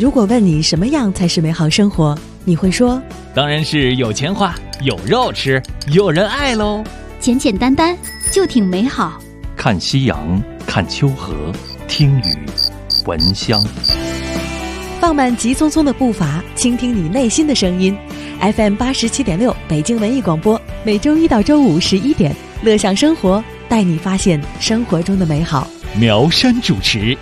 如果问你什么样才是美好生活，你会说当然是有钱花，有肉吃，有人爱喽。 简简单单就挺美好。 看夕阳，看秋河，听雨，闻香。 放慢急匆匆的步伐，倾听你内心的声音。FM 87.6北京文艺广播，每周一到周五11点，乐享生活，带你发现生活中的美好。 苗山主持。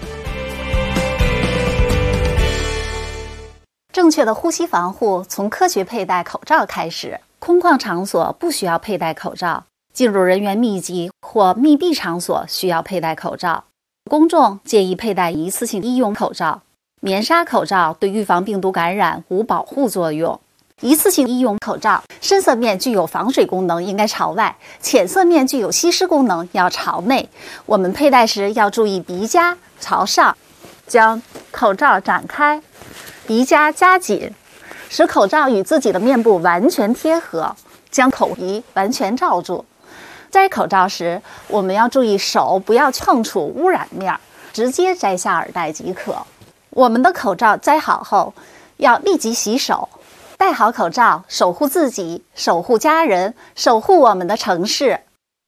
正确的呼吸防护从科学佩戴口罩开始。空旷场所不需要佩戴口罩，进入人员密集或密闭场所需要佩戴口罩。公众建议佩戴一次性医用口罩。棉纱口罩对预防病毒感染无保护作用。一次性医用口罩深色面具有防水功能，应该朝外；浅色面具有吸湿功能，要朝内。我们佩戴时要注意鼻夹朝上，将口罩展开，鼻夹夹紧，使口罩与自己的面部完全贴合，将口鼻完全罩住。摘口罩时，我们要注意手不要碰触污染面，直接摘下耳带即可。我们的口罩摘好后，要立即洗手。戴好口罩，守护自己，守护家人，守护我们的城市。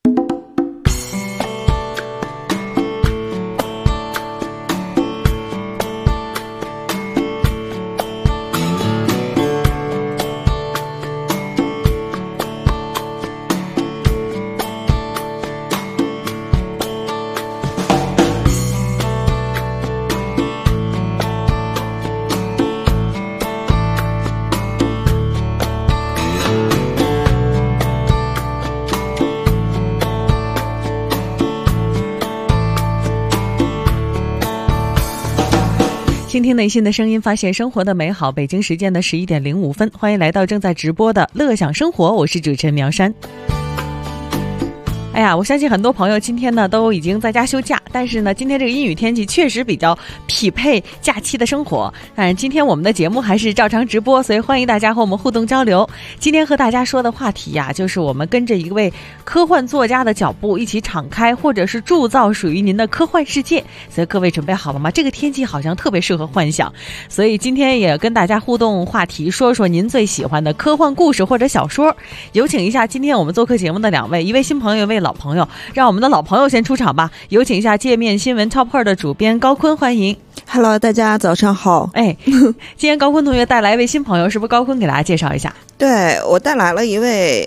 倾听内心的声音，发现生活的美好。北京时间的11点05分，欢迎来到正在直播的乐享生活，我是主持人苗山。哎呀，我相信很多朋友今天呢都已经在家休假，但是呢今天这个阴雨天气确实比较匹配假期的生活。但是今天我们的节目还是照常直播，所以欢迎大家和我们互动交流。今天和大家说的话题呀，就是我们跟着一位科幻作家的脚步，一起敞开或者是铸造属于您的科幻世界。所以各位准备好了吗？这个天气好像特别适合幻想，所以今天也跟大家互动话题，说说您最喜欢的科幻故事或者小说。有请一下今天我们做客节目的两位，一位新朋友，一位老朋友，让我们的老朋友先出场吧。有请一下界面新闻 Top 的主编高坤，欢迎。 Hello， 大家早上好。 今天高坤同学带来一位新朋友，是不是高坤给大家介绍一下？ 对，我带来了一位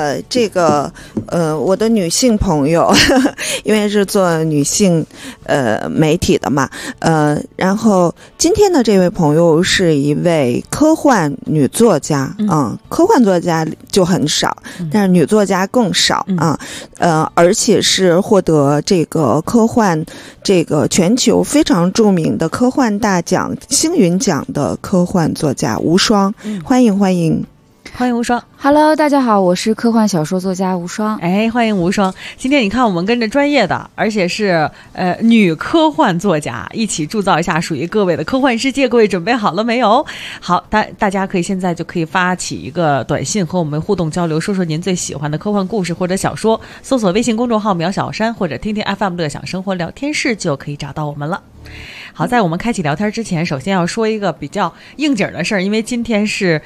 我的女性朋友，因为是做女性媒体的嘛，然后今天的这位朋友是一位科幻女作家，科幻作家就很少，但是女作家更少而且是获得这个科幻这个全球非常著名的科幻大奖星云奖的科幻作家无双，欢迎欢迎。 欢迎无双。 Hello， 大家好，我是科幻小说作家无双。 欢迎无双。今天你看我们跟着专业的，而且是女科幻作家一起铸造一下属于各位的科幻世界。各位准备好了没有？好，大家可以现在就可以发起一个短信和我们互动交流，说说您最喜欢的科幻故事或者小说，搜索微信公众号苗小山或者听听 FM 乐享生活聊天室就可以找到我们了。好，在我们开启聊天之前，首先要说一个比较应景的事儿，因为今天是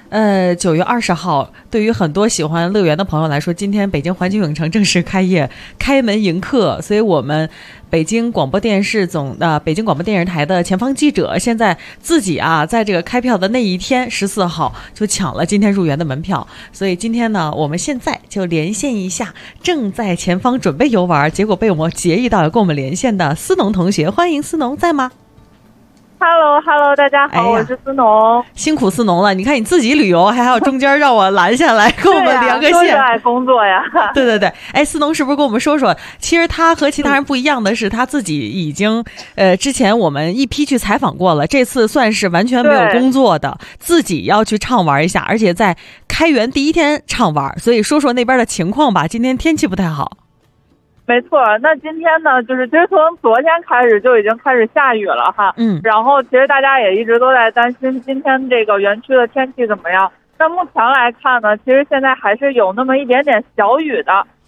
9月20号，对于很多喜欢乐园的朋友来说，今天北京环球影城正式开业，开门迎客，所以我们北京广播电视北京广播电视台的前方记者现在自己在这个开票的那一天14号就抢了今天入园的门票，所以今天呢，我们现在就连线一下正在前方准备游玩，结果被我们截一到跟我们连线的思农同学，欢迎思农，在吗 ？Hello， 大家好，我是思农。 辛苦思农了，你看你自己旅游，还有中间让我拦下来跟我们连个线， 热爱工作呀。 对，思农是不是跟我们说说，其实他和其他人不一样的是，他自己已经之前我们一批去采访过了，这次算是完全没有工作的，自己要去畅玩一下，而且在开园第一天畅玩，所以说说那边的情况吧。今天天气不太好。 没错，那今天呢，就是其实从昨天开始就已经开始下雨了哈，然后其实大家也一直都在担心今天这个园区的天气怎么样。那目前来看呢，其实现在还是有那么一点点小雨的，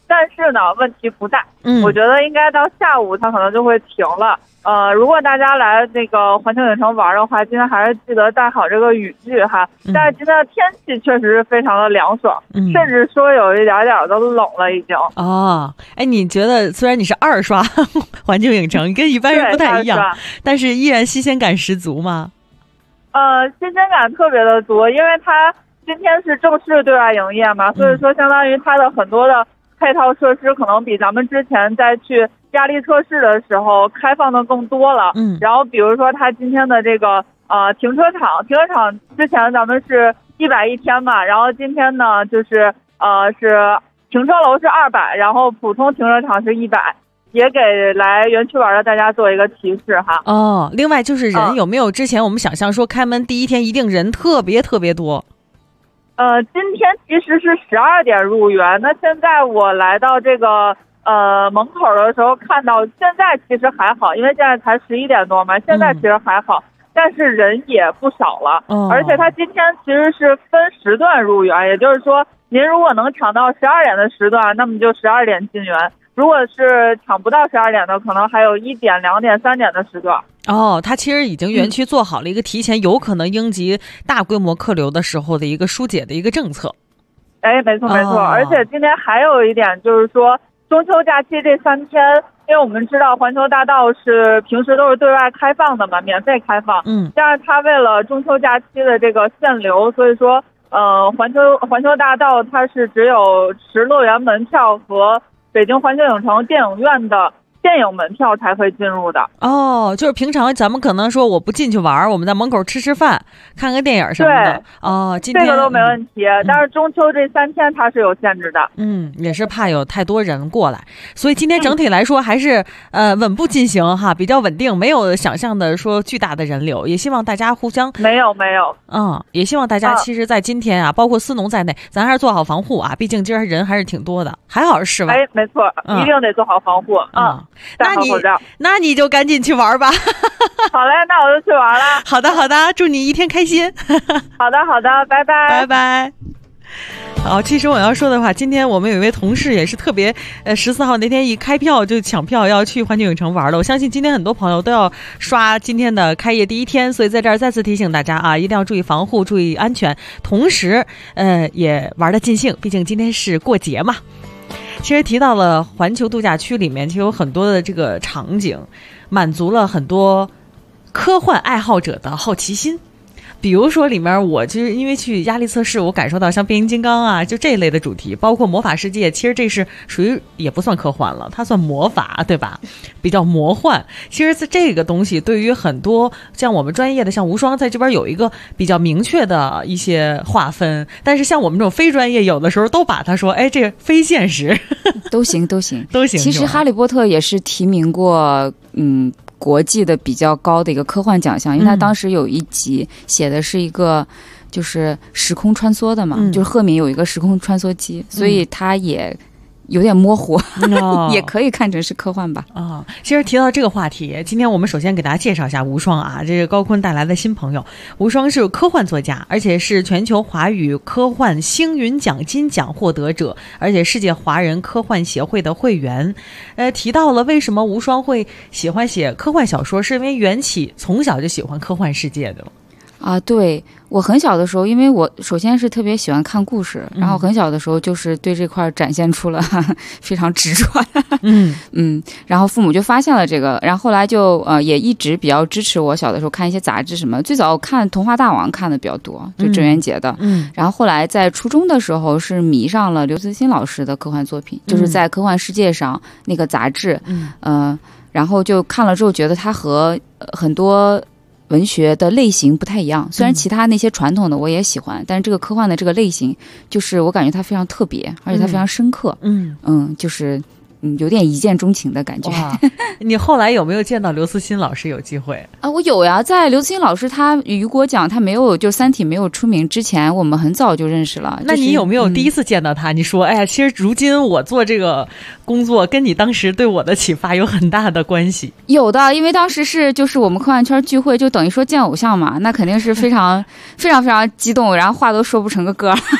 但是呢，问题不大。我觉得应该到下午它可能就会停了。如果大家来那个环球影城玩的话，今天还是记得带好这个雨具哈。但是今天的天气确实是非常的凉爽，甚至说有一点点的冷了已经。 哦，哎，你觉得虽然你是2刷环球影城，跟一般人不太一样，但是依然新鲜感十足吗？ 新鲜感特别的足，因为它今天是正式对外营业嘛，所以说相当于它的很多的配套设施可能比咱们之前在去压力测试的时候开放的更多了。然后比如说它今天的这个停车场之前咱们是100一天嘛，然后今天呢就是是停车楼是200，然后普通停车场是100。也给来园区玩的大家做一个提示哈。 哦，另外就是人有没有之前我们想象说开门第一天一定人特别特别多？ 今天其实是12点入园，那现在我来到这个门口的时候看到，现在其实还好，因为现在才11点多嘛，现在其实还好，但是人也不少了。而且它今天其实是分时段入园，也就是说您如果能抢到12点的时段，那么就12点进园。如果是抢不到12点的，可能还有1点、2点、3点的时段。 哦，它其实已经园区做好了一个提前有可能应急大规模客流的时候的一个疏解的一个政策。 哎，没错没错。而且今天还有一点就是说，中秋假期这3天，因为我们知道环球大道是平时都是对外开放的嘛，免费开放。但是它为了中秋假期的这个限流，所以说环球大道它是只有持乐园门票和北京环球影城电影院的电影门票才可以进入的。 哦，就是平常咱们可能说我不进去玩，我们在门口吃饭看个电影什么的。哦，今天这个都没问题。但是中秋这3天它是有限制的。 也是怕有太多人过来，所以今天整体来说还是稳步进行哈，比较稳定，没有想象的说巨大的人流。也希望大家互相没有也希望大家其实在今天啊，包括思农在内，咱还是做好防护啊，毕竟今儿人还是挺多的，还好是室外。 哎，没错，一定得做好防护。 那你就赶紧去玩吧。 好嘞，那我就去玩了。 好的，祝你一天开心。 好的，拜拜， 拜拜。好，其实我要说的话，今天我们有一位同事也是特别，14号那天一开票就抢票要去环球影城玩了。我相信今天很多朋友都要刷今天的开业第一天，所以在这儿再次提醒大家啊，一定要注意防护，注意安全，同时也玩得尽兴，毕竟今天是过节嘛。其实提到了环球度假区里面，其实有很多的这个场景，满足了很多科幻爱好者的好奇心。比如说里面我就是因为去压力测试，我感受到像变形金刚啊，就这一类的主题，包括魔法世界，其实这是属于也不算科幻了，它算魔法，对吧？比较魔幻。其实这个东西对于很多像我们专业的，像无双在这边有一个比较明确的一些划分，但是像我们这种非专业，有的时候都把它说，哎，这非现实。 都行。其实哈利波特也是提名过国际的比较高的一个科幻奖项，因为他当时有一集写的是一个就是时空穿梭的嘛，就是赫敏有一个时空穿梭机，所以他也有点模糊，也可以看成是科幻吧。 其实提到这个话题，今天我们首先给大家介绍一下无双啊，这是高坤带来的新朋友。无双是科幻作家，而且是全球华语科幻星云奖金奖获得者，而且世界华人科幻协会的会员。提到了为什么无双会喜欢写科幻小说，是因为缘起从小就喜欢科幻世界的了。 对，我很小的时候，因为我首先是特别喜欢看故事，然后很小的时候就是对这块展现出了非常直率。然后父母就发现了这个，然后后来就也一直比较支持我。小的时候看一些杂志什么，最早看童话大王看的比较多，就郑渊洁的。然后后来在初中的时候是迷上了刘慈欣老师的科幻作品，就是在科幻世界上那个杂志。然后就看了之后觉得它和很多文学的类型不太一样，虽然其他那些传统的我也喜欢，但是这个科幻的这个类型，就是我感觉它非常特别，而且它非常深刻。就是有点一见钟情的感觉。 你后来有没有见到刘慈欣老师？有机会啊，我有呀，在刘慈欣老师他雨果奖他没有就三体没有出名之前，我们很早就认识了。 那你有没有第一次见到他？你说，哎呀，其实如今我做这个工作跟你当时对我的启发有很大的关系。 有的，因为当时是就是我们科幻圈聚会，就等于说见偶像嘛，那肯定是非常非常非常激动，然后话都说不成个歌。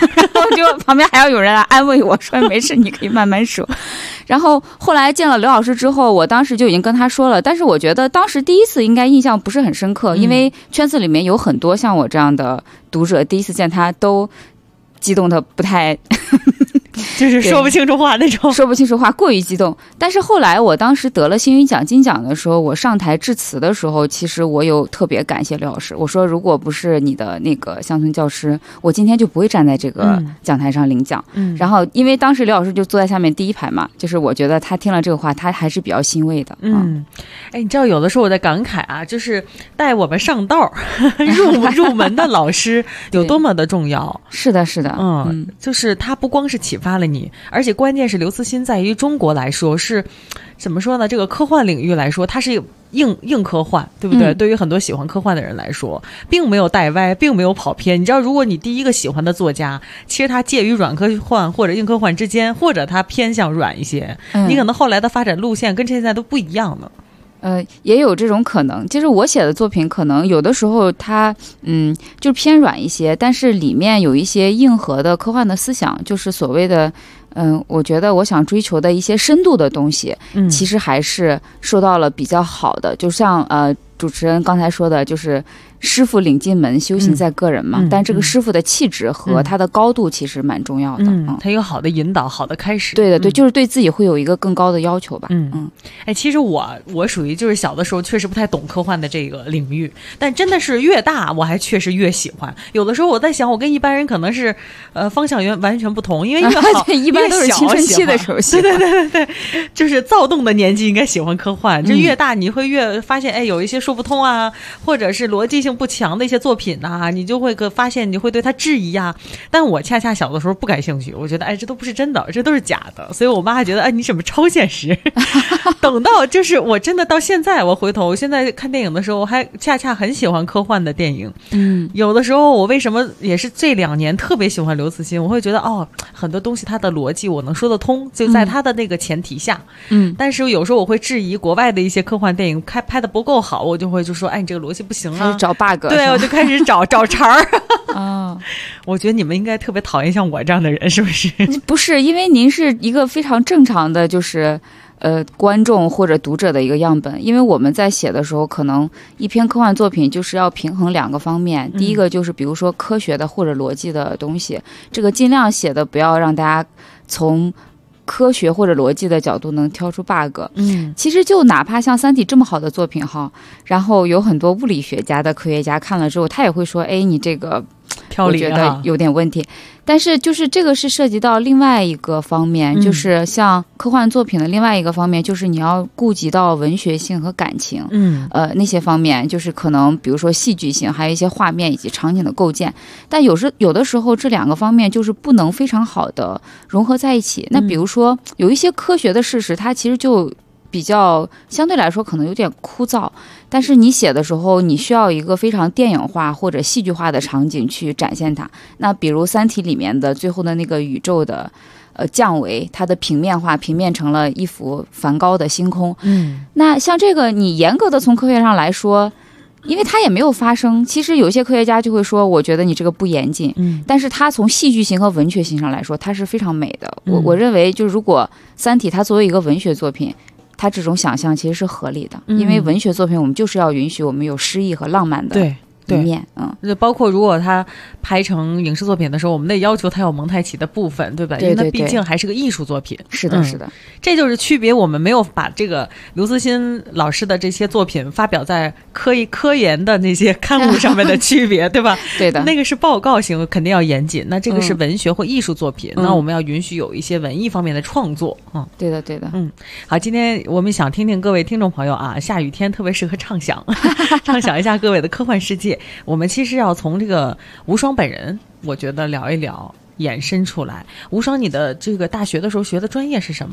就旁边还要有人来安慰我说没事，你可以慢慢说。然后后来见了刘老师之后，我当时就已经跟他说了，但是我觉得当时第一次应该印象不是很深刻，因为圈子里面有很多像我这样的读者，第一次见他都激动的不太就是说不清楚话那种， 说不清楚话，过于激动。但是后来我当时得了星云奖金奖的时候，我上台致辞的时候，其实我有特别感谢刘老师，我说如果不是你的那个乡村教师，我今天就不会站在这个讲台上领奖。然后因为当时刘老师就坐在下面第一排嘛，就是我觉得他听了这个话，他还是比较欣慰的。 哎，你知道有的时候我在感慨啊，就是带我们上道入门的老师有多么的重要。 是的，是的， 就是他不光是启发了你，而且关键是刘慈欣在于中国来说是怎么说呢？这个科幻领域来说，它是硬科幻，对不对？对于很多喜欢科幻的人来说，并没有带歪，并没有跑偏。你知道，如果你第一个喜欢的作家，其实他介于软科幻或者硬科幻之间，或者他偏向软一些，你可能后来的发展路线跟现在都不一样了。 也有这种可能。其实我写的作品可能有的时候它就偏软一些，但是里面有一些硬核的科幻的思想，就是所谓的我觉得我想追求的一些深度的东西，其实还是受到了比较好的。就像主持人刚才说的，就是师傅领进门，修行在个人嘛。但这个师傅的气质和他的高度其实蛮重要的。 他有好的引导，好的开始。 对的，对，就是对自己会有一个更高的要求吧。 哎，其实我属于就是小的时候确实不太懂科幻的这个领域，但真的是越大我还确实越喜欢。有的时候我在想，我跟一般人可能是方向完全不同，因为越好一般都是青春期的时候喜欢。 对，就是躁动的年纪应该喜欢科幻。这越大你会越发现，哎，有一些说不通啊，或者是逻辑性不强的一些作品啊，你就会发现你会对它质疑啊。但我恰恰小的时候不感兴趣，我觉得哎，这都不是真的，这都是假的，所以我妈还觉得哎，你什么超现实。等到就是我真的到现在，我回头现在看电影的时候，我还恰恰很喜欢科幻的电影。有的时候我为什么也是这2年特别喜欢刘慈欣，我会觉得很多东西它的逻辑我能说得通，就在他的那个前提下。但是有时候我会质疑国外的一些科幻电影拍的不够好，我就会说哎，你这个逻辑不行啊， 开始找 bug。 对，我就开始找茬儿。我觉得你们应该特别讨厌像我这样的人，是不是？ 不是，因为您是一个非常正常的就是观众或者读者的一个样本。因为我们在写的时候，可能一篇科幻作品就是要平衡2个方面。第一个就是比如说科学的或者逻辑的东西，这个尽量写的不要让大家从科学或者逻辑的角度能挑出 bug。其实就哪怕像《三体》这么好的作品哈，然后有很多物理学家的科学家看了之后，他也会说，哎，你这个我觉得有点问题。但是就是这个是涉及到另外一个方面，就是像科幻作品的另外一个方面，就是你要顾及到文学性和感情。那些方面就是可能比如说戏剧性，还有一些画面以及场景的构建。但有的时候这2个方面就是不能非常好的融合在一起。那比如说有一些科学的事实，它其实就比较相对来说可能有点枯燥，但是你写的时候你需要一个非常电影化或者戏剧化的场景去展现它。那比如《三体》里面的最后的那个宇宙的降维，它的平面成了一幅梵高的星空。那像这个你严格的从科学上来说，因为它也没有发生，其实有些科学家就会说，我觉得你这个不严谨。但是它从戏剧性和文学性上来说，它是非常美的。我认为就是如果《三体》它作为一个文学作品，它这种想象其实是合理的。因为文学作品我们就是要允许我们有诗意和浪漫的一面。 就包括如果它拍成影视作品的时候，我们得要求它有蒙太奇的部分，对吧？因为它毕竟还是个艺术作品。 是的，是的， 这就是区别。我们没有把这个刘慈欣老师的这些作品发表在科研的那些刊物上面的区别，对吧？ 对的， 那个是报告型，肯定要严谨。那这个是文学或艺术作品，那我们要允许有一些文艺方面的创作。 对的，对的。 好，今天我们想听听各位听众朋友啊，下雨天特别适合畅想，畅想一下各位的科幻世界。我们其实要从这个无双本人，我觉得聊一聊，延伸出来。无双，你的这个大学的时候学的专业是什么？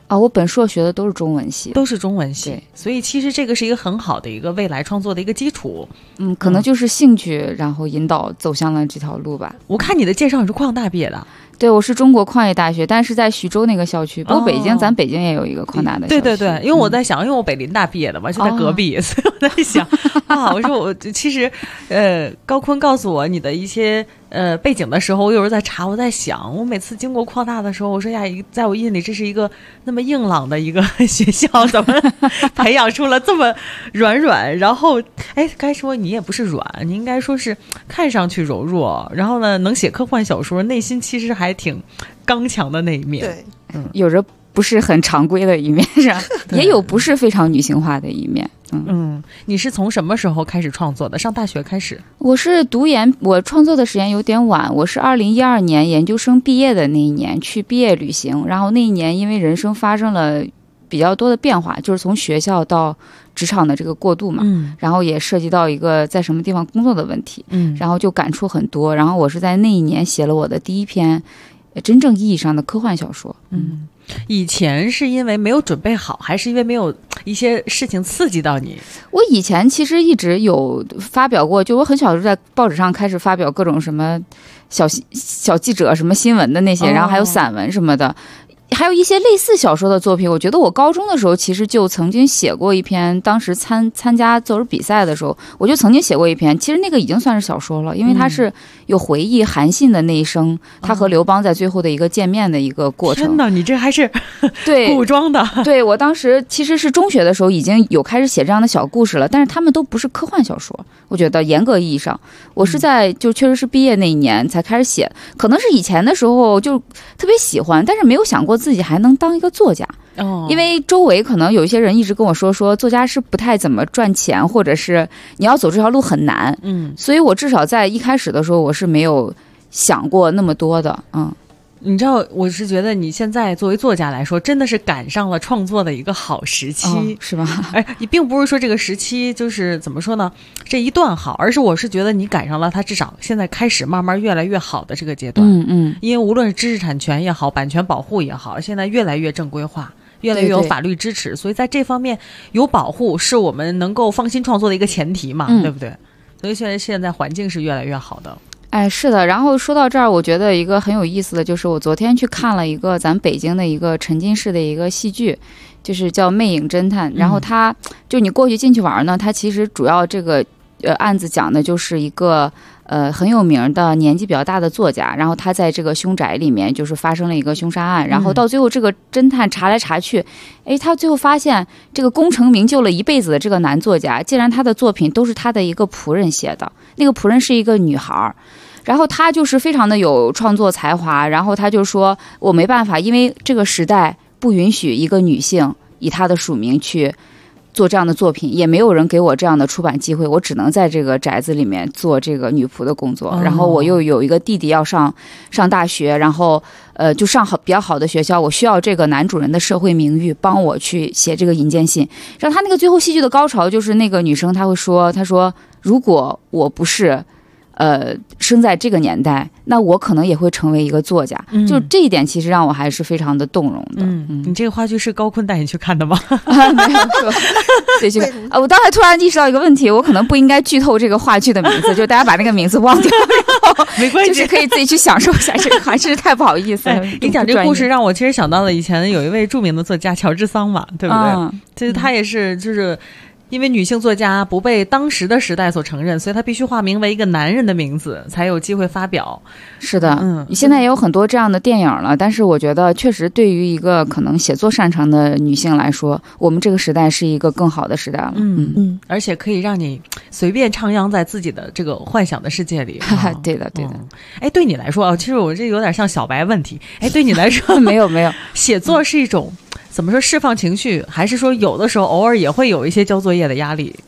啊，我本硕学的都是中文系， 都是中文系， 对， 所以其实这个是一个很好的一个未来创作的一个基础。 可能就是兴趣，然后引导走向了这条路吧。 我看你的介绍你是矿大毕业的。 对，我是中国矿业大学，但是在徐州那个校区。不过北京，咱北京也有一个矿大的校区。 对对对，因为我在想，因为我北林大毕业的嘛，就在隔壁，所以我在想啊，我说我其实高坤告诉我你的一些背景的时候，我有时候在查，我在想，我每次经过矿大的时候，我说呀，在我印里这是一个那么硬朗的一个学校，怎么培养出了这么软？然后该说你也不是软，你应该说是看上去柔弱，然后呢能写科幻小说，内心其实还挺刚强的那一面。 对， 有着不是很常规的一面，是吧？也有不是非常女性化的一面。 你是从什么时候开始创作的？上大学开始？ 我是读研，我创作的时间有点晚，我是2012年研究生毕业的那一年去毕业旅行，然后那一年因为人生发生了比较多的变化，就是从学校到职场的这个过渡嘛，然后也涉及到一个在什么地方工作的问题，然后就感触很多，然后我是在那一年写了我的第一篇真正意义上的科幻小说。 以前是因为没有准备好，还是因为没有一些事情刺激到你？ 我以前其实一直有发表过，就我很小就在报纸上开始发表各种什么小记者什么新闻的那些，然后还有散文什么的，还有一些类似小说的作品。我觉得我高中的时候其实就曾经写过一篇，当时参加作文比赛的时候，我就曾经写过一篇，其实那个已经算是小说了，因为它是有回忆韩信的那一生，他和刘邦在最后的一个见面的一个过程。 天哪，你这还是对古装的。 对，我当时其实是中学的时候已经有开始写这样的小故事了，但是他们都不是科幻小说，我觉得严格意义上我是在就确实是毕业那一年才开始写，可能是以前的时候就特别喜欢，但是没有想过自己还能当一个作家。因为周围可能有一些人一直跟我说作家是不太怎么赚钱，或者是你要走这条路很难，所以我至少在一开始的时候我是没有想过那么多的。 你知道，我是觉得你现在作为作家来说，真的是赶上了创作的一个好时期， 是吧？ 你并不是说这个时期就是怎么说呢，这一段好，而是我是觉得你赶上了它至少现在开始慢慢越来越好的这个阶段。因为无论是知识产权也好，版权保护也好，现在越来越正规化，越来越有法律支持，所以在这方面有保护是我们能够放心创作的一个前提嘛，对不对？所以现在环境是越来越好的。 是的。然后说到这儿，我觉得一个很有意思的就是我昨天去看了一个咱北京的一个沉浸式的一个戏剧，就是叫《魅影侦探》。然后它就你过去进去玩呢，它其实主要这个案子讲的就是一个很有名的年纪比较大的作家，然后他在这个凶宅里面就是发生了一个凶杀案，然后到最后这个侦探查来查去，他最后发现这个功成名就了一辈子的这个男作家，竟然他的作品都是他的一个仆人写的，那个仆人是一个女孩，然后他就是非常的有创作才华，然后他就说我没办法，因为这个时代不允许一个女性以她的署名去做这样的作品，也没有人给我这样的出版机会，我只能在这个宅子里面做这个女仆的工作。然后我又有一个弟弟要上大学，然后就上比较好的学校，我需要这个男主人的社会名誉帮我去写这个引荐信。然后他那个最后戏剧的高潮就是那个女生她会说，她说如果我不是生在这个年代，那我可能也会成为一个作家。就这一点其实让我还是非常的动容的。 你这个话剧是高坤带你去看的吗？ 没有说对去看。我当时突然意识到一个问题，我可能不应该剧透这个话剧的名字，就大家把那个名字忘掉没关系， 就是可以自己去享受一下这个，还是太不好意思了。 你讲这个故事让我其实想到了以前有一位著名的作家乔治桑嘛，对不对？就是他也是就是因为女性作家不被当时的时代所承认，所以她必须化名为一个男人的名字才有机会发表。 是的，现在也有很多这样的电影了，但是我觉得确实对于一个可能写作擅长的女性来说，我们这个时代是一个更好的时代了。 而且可以让你随便徜徉在自己的这个幻想的世界里。 对的对的。 对你来说其实我这有点像小白问题。对你来说没有写作是一种怎么说释放情绪，还是说有的时候偶尔也会有一些交作业的压力？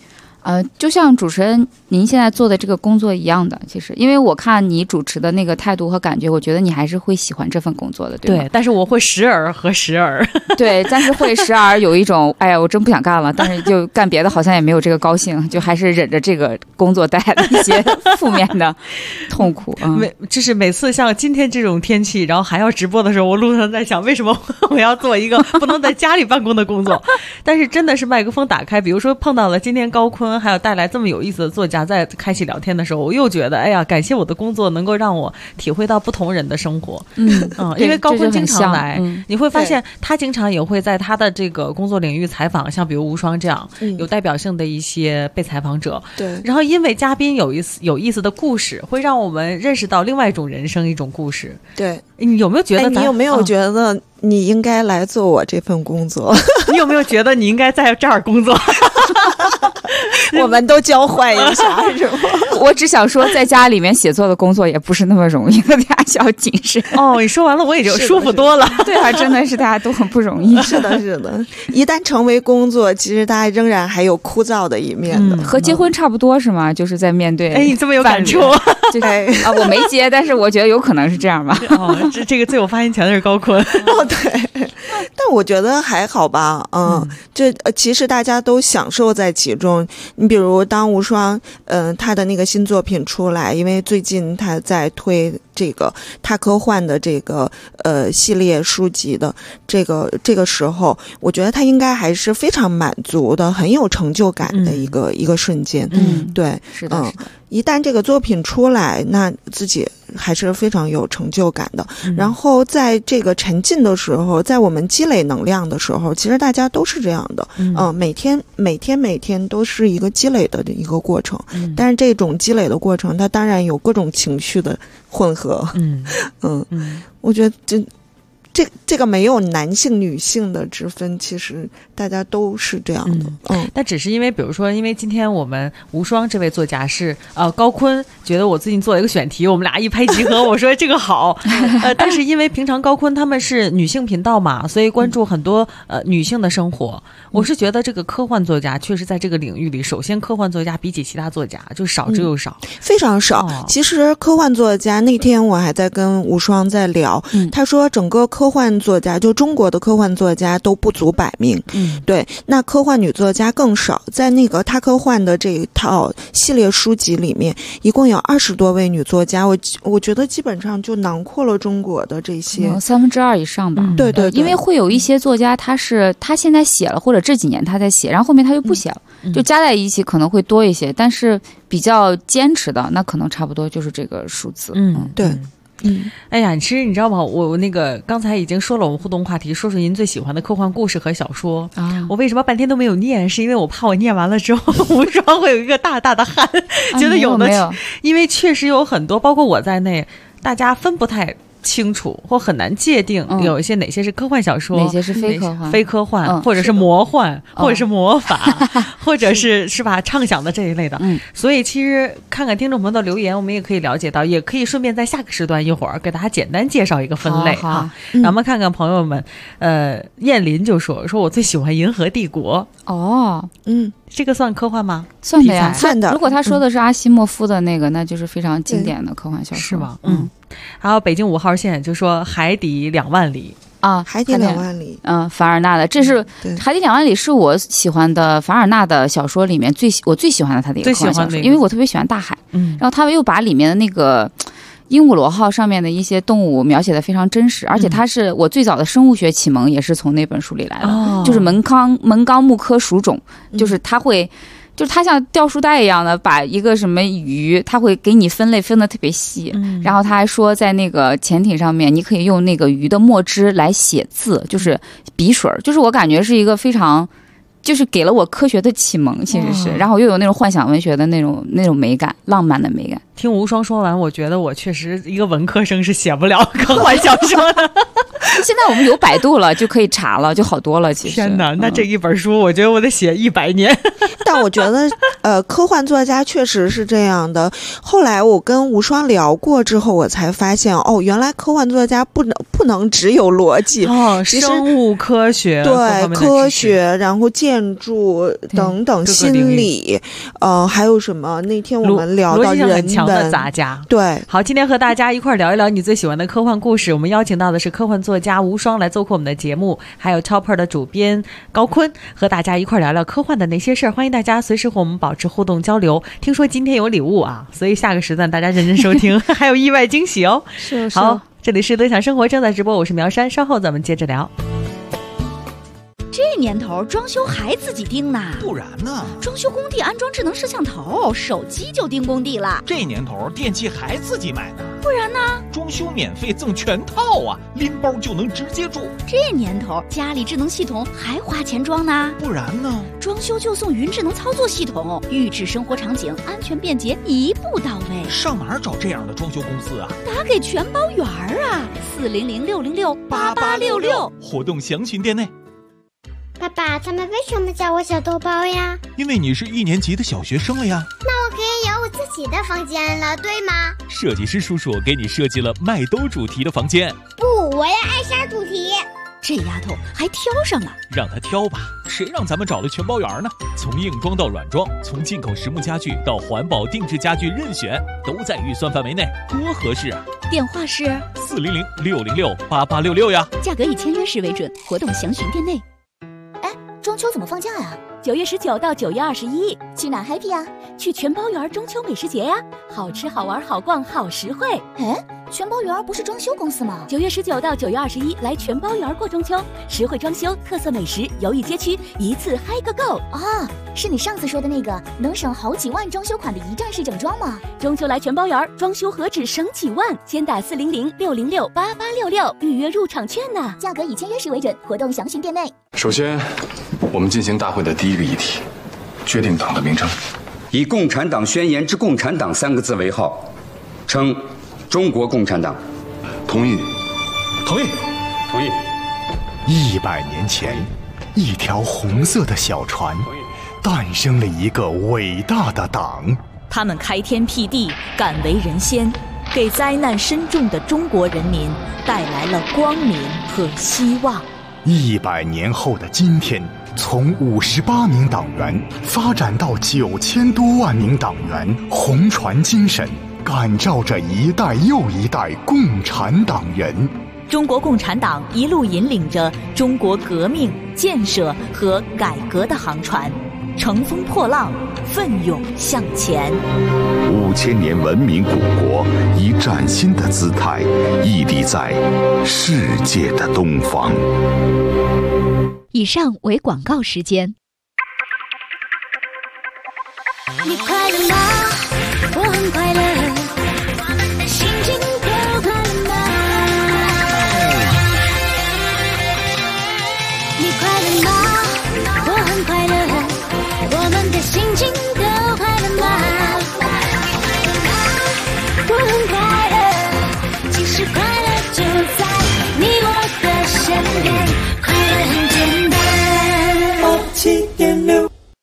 就像主持人您现在做的这个工作一样的，其实因为我看你主持的那个态度和感觉，我觉得你还是会喜欢这份工作的，对吗？ 对，但是我会时而和时而， 对，但是会时而有一种哎呀，我真不想干了，但是就干别的好像也没有这个高兴，就还是忍着这个工作带来的一些负面的痛苦。 就是每次像今天这种天气，然后还要直播的时候，我路上在想，为什么我要做一个不能在家里办公的工作？但是真的是麦克风打开，比如说碰到了今天高坤，还有带来这么有意思的作家，在开启聊天的时候，我又觉得，哎呀，感谢我的工作能够让我体会到不同人的生活。因为高坤经常来，你会发现他经常也会在他的这个工作领域采访，像比如无双这样有代表性的一些被采访者。 对， 然后因为嘉宾有意思的故事，会让我们认识到另外一种人生，一种故事。 对， 你有没有觉得？ 你有没有觉得你应该来做我这份工作？ 你有没有觉得你应该在这儿工作？ 我们都交换一下，是吗？ 我只想说，在家里面写作的工作也不是那么容易的，大家需要谨慎。 哦，你说完了，我也就舒服多了。 对啊，真的是大家都很不容易。 是的，是的。一旦成为工作，其实大家仍然还有枯燥的一面的。 和结婚差不多是吗？就是在面对。 哎，你这么有感触。 我没结，但是我觉得有可能是这样吧。 这个最有发言权的是高坤。 对。但我觉得还好吧。这其实大家都享受在其中。你比如当无双，他的那个新作品出来，因为最近他在推这个他科幻的这个系列书籍的这个时候，我觉得他应该还是非常满足的，很有成就感的一个瞬间。对， 是的。 一旦这个作品出来，那自己还是非常有成就感的。然后在这个沉浸的时候，在我们积累能量的时候，其实大家都是这样的。每天都是一个积累的一个过程。但是这种积累的过程，它当然有各种情绪的混合。我觉得这个没有男性女性的之分，其实大家都是这样的。 但只是因为比如说，因为今天我们无双这位作家是高坤，觉得我最近做了一个选题，我们俩一拍即合，我说这个好。但是因为平常高坤他们是女性频道嘛，所以关注很多女性的生活。我是觉得这个科幻作家确实在这个领域里，首先科幻作家比起其他作家就少之又少， 非常少。其实科幻作家那天我还在跟无双在聊，他说整个科幻作家，就中国的科幻作家都不足100名。对，那科幻女作家更少。在那个他科幻的这一套系列书籍里面，一共有20多位女作家，我觉得基本上就囊括了中国的这些 2/3以上吧。 对， 因为会有一些作家，他现在写了，或者这几年他在写，然后后面他就不写了，就加在一起可能会多一些，但是比较坚持的，那可能差不多就是这个数字。 对。 哎呀，其实你知道吗？我那个刚才已经说了，我们互动话题，说说您最喜欢的科幻故事和小说啊。我为什么半天都没有念？是因为我怕我念完了之后，无双会有一个大大的汗，觉得有的没有， 因为确实有很多，包括我在内，大家分不太清楚或很难界定有一些哪些是科幻小说， 哪些是非科幻， 或者是魔幻，或者是魔法，或者是吧畅想的这一类的。所以其实看看听众朋友的留言，我们也可以了解到，也可以顺便在下个时段一会儿给大家简单介绍一个分类哈。然后我们看看朋友们，燕林就说我最喜欢《银河帝国》。这个算科幻吗？ 算的呀， 算的。 如果他说的是阿西莫夫的那个，那就是非常经典的科幻小说， 是吗？还有北京5号线就说《海底2万里》 啊， 海底2万里， 凡尔纳的，这是《海底2万里》是我喜欢的凡尔纳的小说里面我最喜欢的他的一个科幻小说，因为我特别喜欢大海，然后他又把里面的那个鹦鹉螺号上面的一些动物描写的非常真实，而且它是我最早的生物学启蒙也是从那本书里来的，就是门纲目科属种，就是它会。就是它像掉书袋一样的，把一个什么鱼，它会给你分类分得特别细。然后他还说，在那个潜艇上面，你可以用那个鱼的墨汁来写字，就是笔水，就是我感觉是一个非常，就是给了我科学的启蒙，其实是，然后又有那种幻想文学的那种美感，浪漫的美感。 听无双说完，我觉得我确实一个文科生是写不了科幻小说的。 现在我们有百度了，就可以查了，就好多了。其实， 天哪，那这一本书，我觉得我得写100年。 但我觉得，科幻作家确实是这样的。后来我跟无双聊过之后，我才发现，哦，原来科幻作家不能只有逻辑， 生物科学， 对，科学，然后建筑等等，心理，还有什么？那天我们聊到人文， 很强的杂家。 对， 好，今天和大家一块聊一聊你最喜欢的科幻故事。我们邀请到的是科幻作家无双来做客我们的节目，还有 Chopper 的主编高坤，和大家一块聊聊科幻的那些事儿。欢迎大家随时和我们保持互动交流。听说今天有礼物啊，所以下个时段大家认真收听，还有意外惊喜哦。 是。 好，这里是乐享生活正在直播，我是苗山，稍后咱们接着聊。 这年头装修还自己盯呢， 不然呢？ 装修工地安装智能摄像头，手机就盯工地了。 这年头电器还自己买呢， 不然呢？ 装修免费赠全套啊，拎包就能直接住。 这年头家里智能系统还花钱装呢， 不然呢？ 装修就送云智能操作系统，预制生活场景，安全便捷，一步到位。 上哪儿找这样的装修公司啊？ 打给全包园啊，400-606-8866， 活动详询店内。 爸爸，他们为什么叫我小豆包呀？ 因为你是1年级的小学生了呀。 那我可以有我自己的房间了，对吗？ 设计师叔叔给你设计了麦兜主题的房间。 不，我要艾莎主题。 这丫头还挑上了， 让她挑吧，谁让咱们找了全包园呢？从硬装到软装，从进口实木家具到环保定制家具，任选都在预算范围内，多合适啊！ 电话是 400-606-8866呀， 价格以签约时为准，活动详询店内。中秋怎么放假呀？9月19到9月21，去哪 happy 呀？去全包园中秋美食节呀，好吃好玩好逛好实惠。全包园不是装修公司吗？9月19到9月21来全包园过中秋，实惠装修，特色美食，游艺街区，一次嗨个够啊！是你上次说的那个能省好几万装修款的一站式整装吗？ 中秋来全包园，装修何止省几万？先打400-606-8866预约入场券呢， 价格以签约时为准，活动详询店内。 首先，我们进行大会的第一个议题，决定党的名称， 以共产党宣言之共产党3个字为号，称中国共产党。 同意。 同意。同意。 100年前，一条红色的小船诞生了一个伟大的党。 他们开天辟地，敢为人先，给灾难深重的中国人民带来了光明和希望。 100年后的今天，从58名党员发展到9000多万名党员，红船精神感召着一代又一代共产党人。 中国共产党一路引领着中国革命、建设和改革的航船，乘风破浪，奋勇向前。 5000年文明古国以崭新的姿态屹立在世界的东方。 以上为广告时间。 你快乐吗？我很快乐，心情都快乐吗？你快乐吗？我很快乐，我们的心情都快乐吗？我很快乐，其实快乐就在你我的身边，快乐很简单。7.6。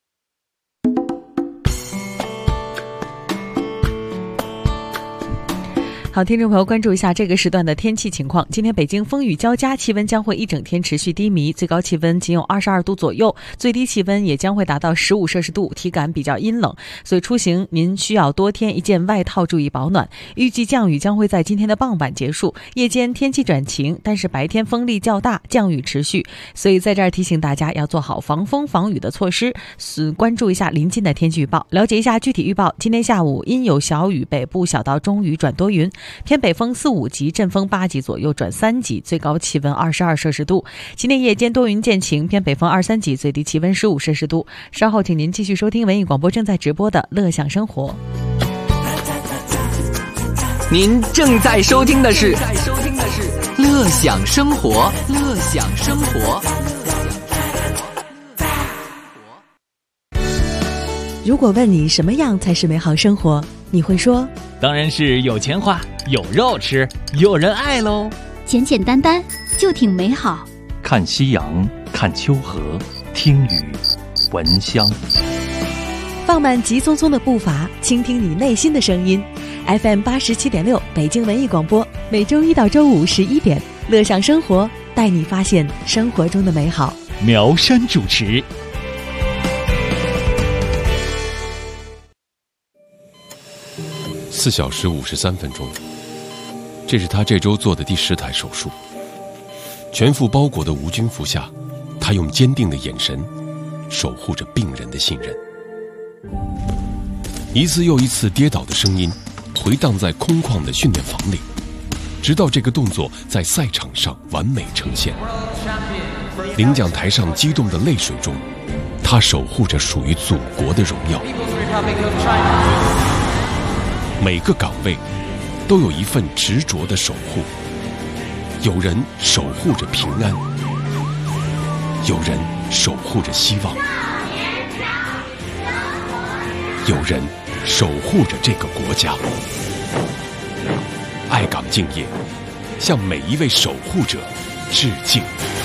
好，听众朋友，关注一下这个时段的天气情况。今天北京风雨交加，气温将会一整天持续低迷，最高气温仅有22度左右，最低气温也将会达到15摄氏度，体感比较阴冷，所以出行您需要多添一件外套，注意保暖。预计降雨将会在今天的傍晚结束，夜间天气转晴，但是白天风力较大，降雨持续，所以在这儿提醒大家要做好防风防雨的措施，关注一下临近的天气预报，了解一下具体预报。今天下午阴有小雨，北部小到中雨转多云，偏北风4、5级，阵风8级左右转3级，最高气温22摄氏度。今天夜间多云见晴，偏北风2、3级，最低气温15摄氏度。稍后请您继续收听文艺广播正在直播的乐享生活。 您正在收听的是乐享生活，乐享生活。 如果问你什么样才是美好生活，你会说当然是有钱花，有肉吃，有人爱喽。 简简单单， 就挺美好。 看夕阳，看秋荷，听雨，闻香。 放慢急匆匆的步伐，倾听你内心的声音。FM 87.6北京文艺广播，每周一到周五11点，乐享生活，带你发现生活中的美好。 苗山主持。 4小时53分钟，这是他这周做的第10台手术。全副包裹的无菌服下，他用坚定的眼神守护着病人的信任。一次又一次跌倒的声音回荡在空旷的训练房里，直到这个动作在赛场上完美呈现。领奖台上激动的泪水中，他守护着属于祖国的荣耀。每个岗位都有一份执着的守护，有人守护着平安，有人守护着希望，有人守护着这个国家。爱岗敬业，向每一位守护者致敬。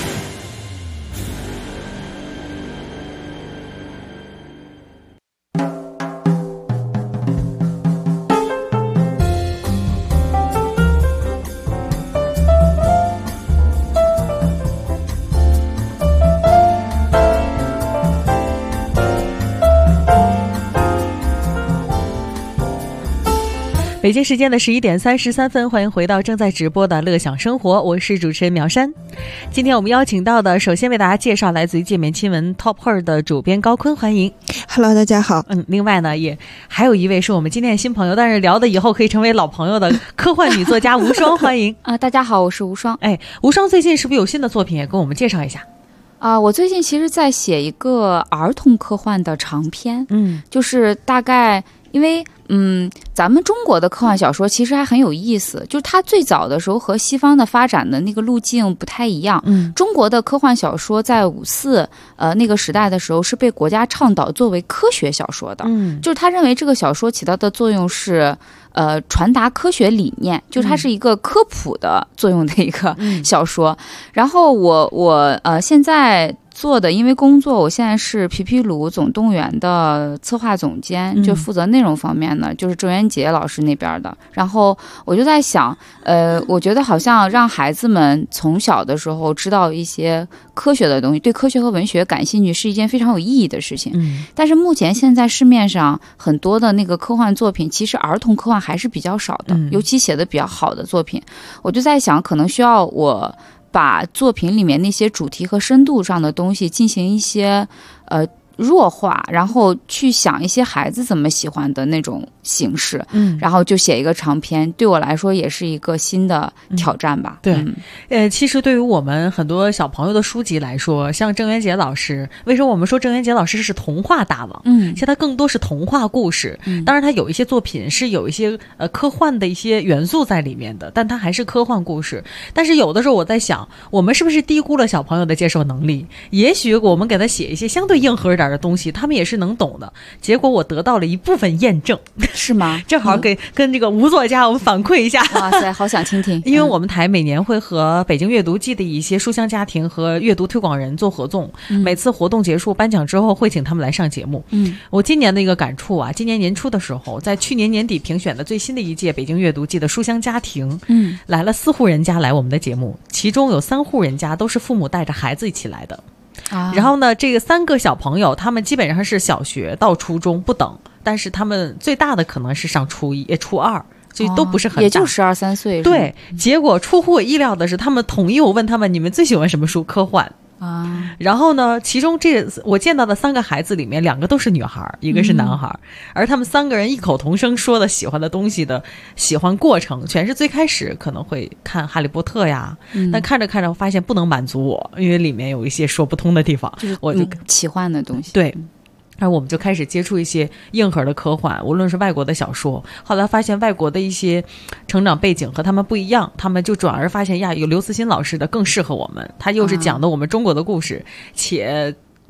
北京时间的11点33分，欢迎回到正在直播的乐享生活，我是主持人苗山。今天我们邀请到的，首先为大家介绍来自于界面新闻 Top Her 的主编高坤，欢迎。 Hello， 大家好。 另外呢，也还有一位是我们今天的新朋友，但是聊的以后可以成为老朋友的科幻女作家吴双，欢迎。 大家好，我是吴双。 吴双最近是不是有新的作品，也跟我们介绍一下？ 我最近其实在写一个儿童科幻的长篇，就是大概因为咱们中国的科幻小说其实还很有意思，就是它最早的时候和西方的发展的那个路径不太一样。中国的科幻小说在54那个时代的时候是被国家倡导作为科学小说的，就是他认为这个小说起到的作用是传达科学理念，就是它是一个科普的作用的一个小说。然后我现在做的，因为工作，我现在是皮皮鲁总动员的策划总监，就负责内容方面呢，就是郑渊洁老师那边的。然后我就在想，我觉得好像让孩子们从小的时候知道一些科学的东西，对科学和文学感兴趣，是一件非常有意义的事情。但是目前现在市面上很多的那个科幻作品，其实儿童科幻还是比较少的，尤其写的比较好的作品，我就在想，可能需要我把作品里面那些主题和深度上的东西进行一些弱化，然后去想一些孩子怎么喜欢的那种形式，然后就写一个长篇，对我来说也是一个新的挑战吧。 对，其实对于我们很多小朋友的书籍来说，像郑渊洁老师，为什么我们说郑渊洁老师是童话大王？其实他更多是童话故事，当然他有一些作品是有一些科幻的一些元素在里面的，但他还是科幻故事。但是有的时候我在想，我们是不是低估了小朋友的接受能力？也许我们给他写一些相对硬核一点的东西，他们也是能懂的。结果我得到了一部分验证， 是吗？ 正好跟这个吴作家我们反馈一下。 哇塞，好想听听。 因为我们台每年会和北京阅读季的一些书香家庭和阅读推广人做合纵，每次活动结束颁奖之后会请他们来上节目。我今年的一个感触啊，今年年初的时候，在去年年底评选的最新的一届北京阅读季的书香家庭，来了4户人家来我们的节目，其中有3户人家都是父母带着孩子一起来的。然后呢，这个3个小朋友，他们基本上是小学到初中不等，但是他们最大的可能是上初1、初2，所以都不是很大， 也就12、13岁。 对，结果出乎我意料的是，他们统一我问他们，你们最喜欢什么书？科幻。然后呢，其中我见到的3个孩子里面，2个都是女孩，一个是男孩，而他们3个人异口同声说的喜欢的东西的喜欢过程，全是最开始可能会看哈利波特呀，但看着看着发现不能满足我，因为里面有一些说不通的地方，我就奇幻的东西。 对。然后我们就开始接触一些硬核的科幻，无论是外国的小说，后来发现外国的一些成长背景和他们不一样，他们就转而发现有刘慈欣老师的更适合我们，他又是讲的我们中国的故事，且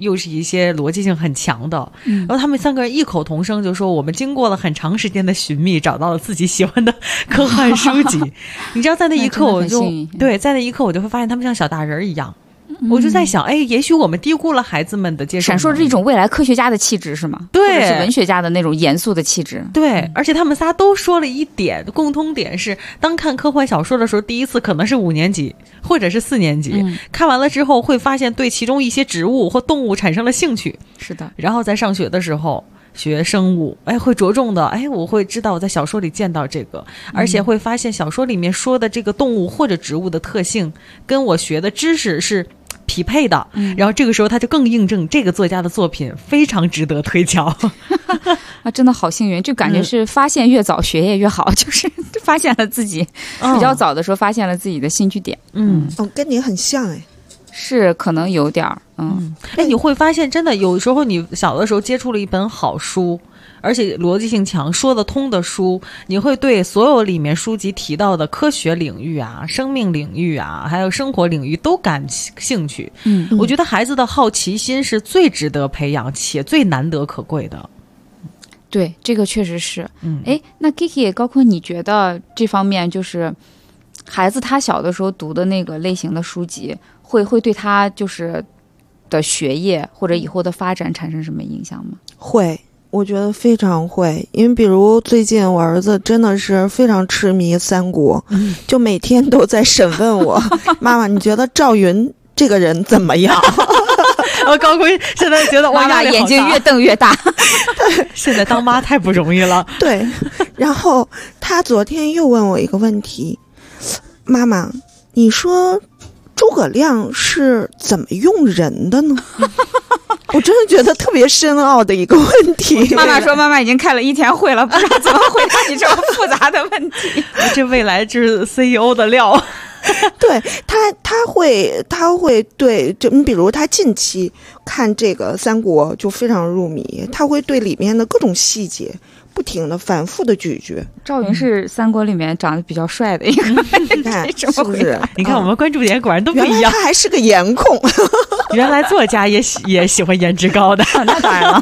又是一些逻辑性很强的，然后他们3个人异口同声就说我们经过了很长时间的寻觅，找到了自己喜欢的科幻书籍。你知道在那一刻我就对，在那一刻我就会发现他们像小大人一样。我就在想，也许我们低估了孩子们的接受， 闪烁着一种未来科学家的气质，是吗？ 对， 或者是文学家的那种严肃的气质。 对，而且他们仨都说了一点共通点是，当看科幻小说的时候，第一次可能是5年级或者是4年级，看完了之后会发现对其中一些植物或动物产生了兴趣。 是的， 然后在上学的时候学生物，会着重的，我会知道我在小说里见到这个，而且会发现小说里面说的这个动物或者植物的特性跟我学的知识是匹配的，然后这个时候他就更印证这个作家的作品非常值得推敲。 啊，真的好幸运，就感觉是发现越早学业越好，就是发现了自己比较早的时候发现了自己的兴趣点。 跟你很像是可能有点你会发现真的有时候你小的时候接触了一本好书，而且逻辑性强说得通的书，你会对所有里面书籍提到的科学领域啊、生命领域啊还有生活领域都感兴趣。我觉得孩子的好奇心是最值得培养且最难得可贵的。 对，这个确实是。那 Kiki 高坤，你觉得这方面就是孩子他小的时候读的那个类型的书籍会对他就是的学业或者以后的发展产生什么影响吗？ 会，我觉得非常会。因为比如最近我儿子真的是非常痴迷三国，就每天都在审问我妈妈你觉得赵云这个人怎么样？ 高坤现在觉得妈妈眼睛越瞪越大现在当妈太不容易了。 对，然后他昨天又问我一个问题，妈妈你说诸葛亮是怎么用人的呢？我真的觉得特别深奥的一个问题。 妈妈说妈妈已经开了1天会了，不知道怎么回答你这么复杂的问题。 这未来就是 CEO 的料。 对，他会对，就你比如他近期看这个三国就非常入迷，他会对里面的各种细节不停的反复的咀嚼。 赵云是三国里面长得比较帅的一个， 你看是不是？ 你看我们关注点果然都不一样。 原来他还是个颜控， 原来作家也喜欢颜值高的。 那当然了。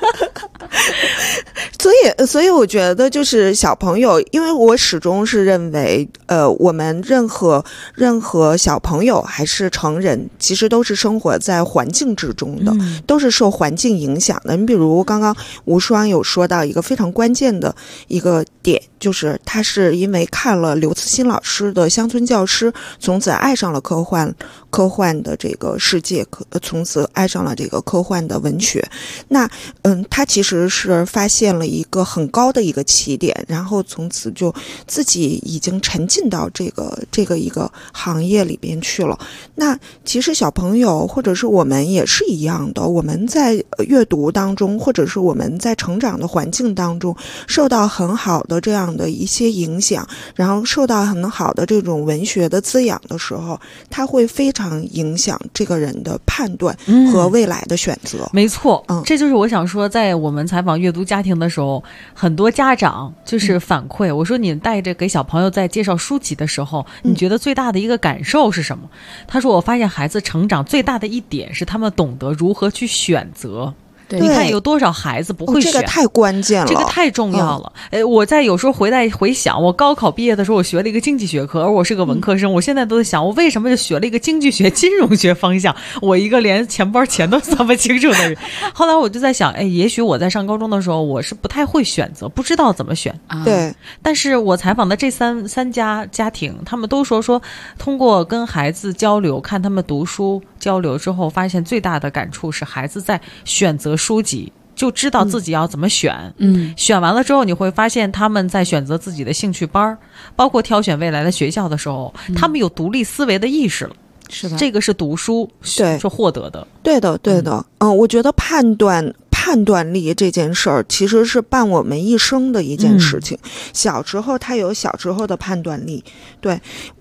所以我觉得就是小朋友，因为我始终是认为我们任何小朋友还是成人，其实都是生活在环境之中的，都是受环境影响的。你比如刚刚吴双有说到一个非常关键的一个点，就是他是因为看了刘慈欣老师的《乡村教师》，从此爱上了科幻的这个世界，从此爱上了这个科幻的文学。那他其实是发现了一个很高的一个起点，然后从此就自己已经沉浸到这个一个行业里边去了。那其实小朋友或者是我们也是一样的，我们在阅读当中，或者是我们在成长的环境当中受到很好的这样的一些影响，然后受到很好的这种文学的滋养的时候，它会非常影响这个人的判断和未来的选择。 没错，这就是我想说，在我们采访阅读家庭的时候，很多家长就是反馈我说，你带着给小朋友在介绍书籍的时候，你觉得最大的一个感受是什么？他说我发现孩子成长最大的一点是他们懂得如何去选择。你看有多少孩子不会选， 这个太关键了， 这个太重要了。我在有时候回想，我高考毕业的时候，我学了一个经济学科，而我是个文科生，我现在都在想，我为什么就学了一个经济学、金融学方向？我一个连钱包钱都算不清楚的人。后来我就在想，也许我在上高中的时候，我是不太会选择，不知道怎么选。 对， 但是我采访的这三家家庭，他们都说通过跟孩子交流，看他们读书交流之后，发现最大的感触是孩子在选择书籍就知道自己要怎么选。选完了之后，你会发现他们在选择自己的兴趣班，包括挑选未来的学校的时候，他们有独立思维的意识了。 是的， 这个是读书是获得的。 对的，对的。我觉得判断力这件事儿其实是伴我们一生的一件事情。小时候他有小时候的判断力，对，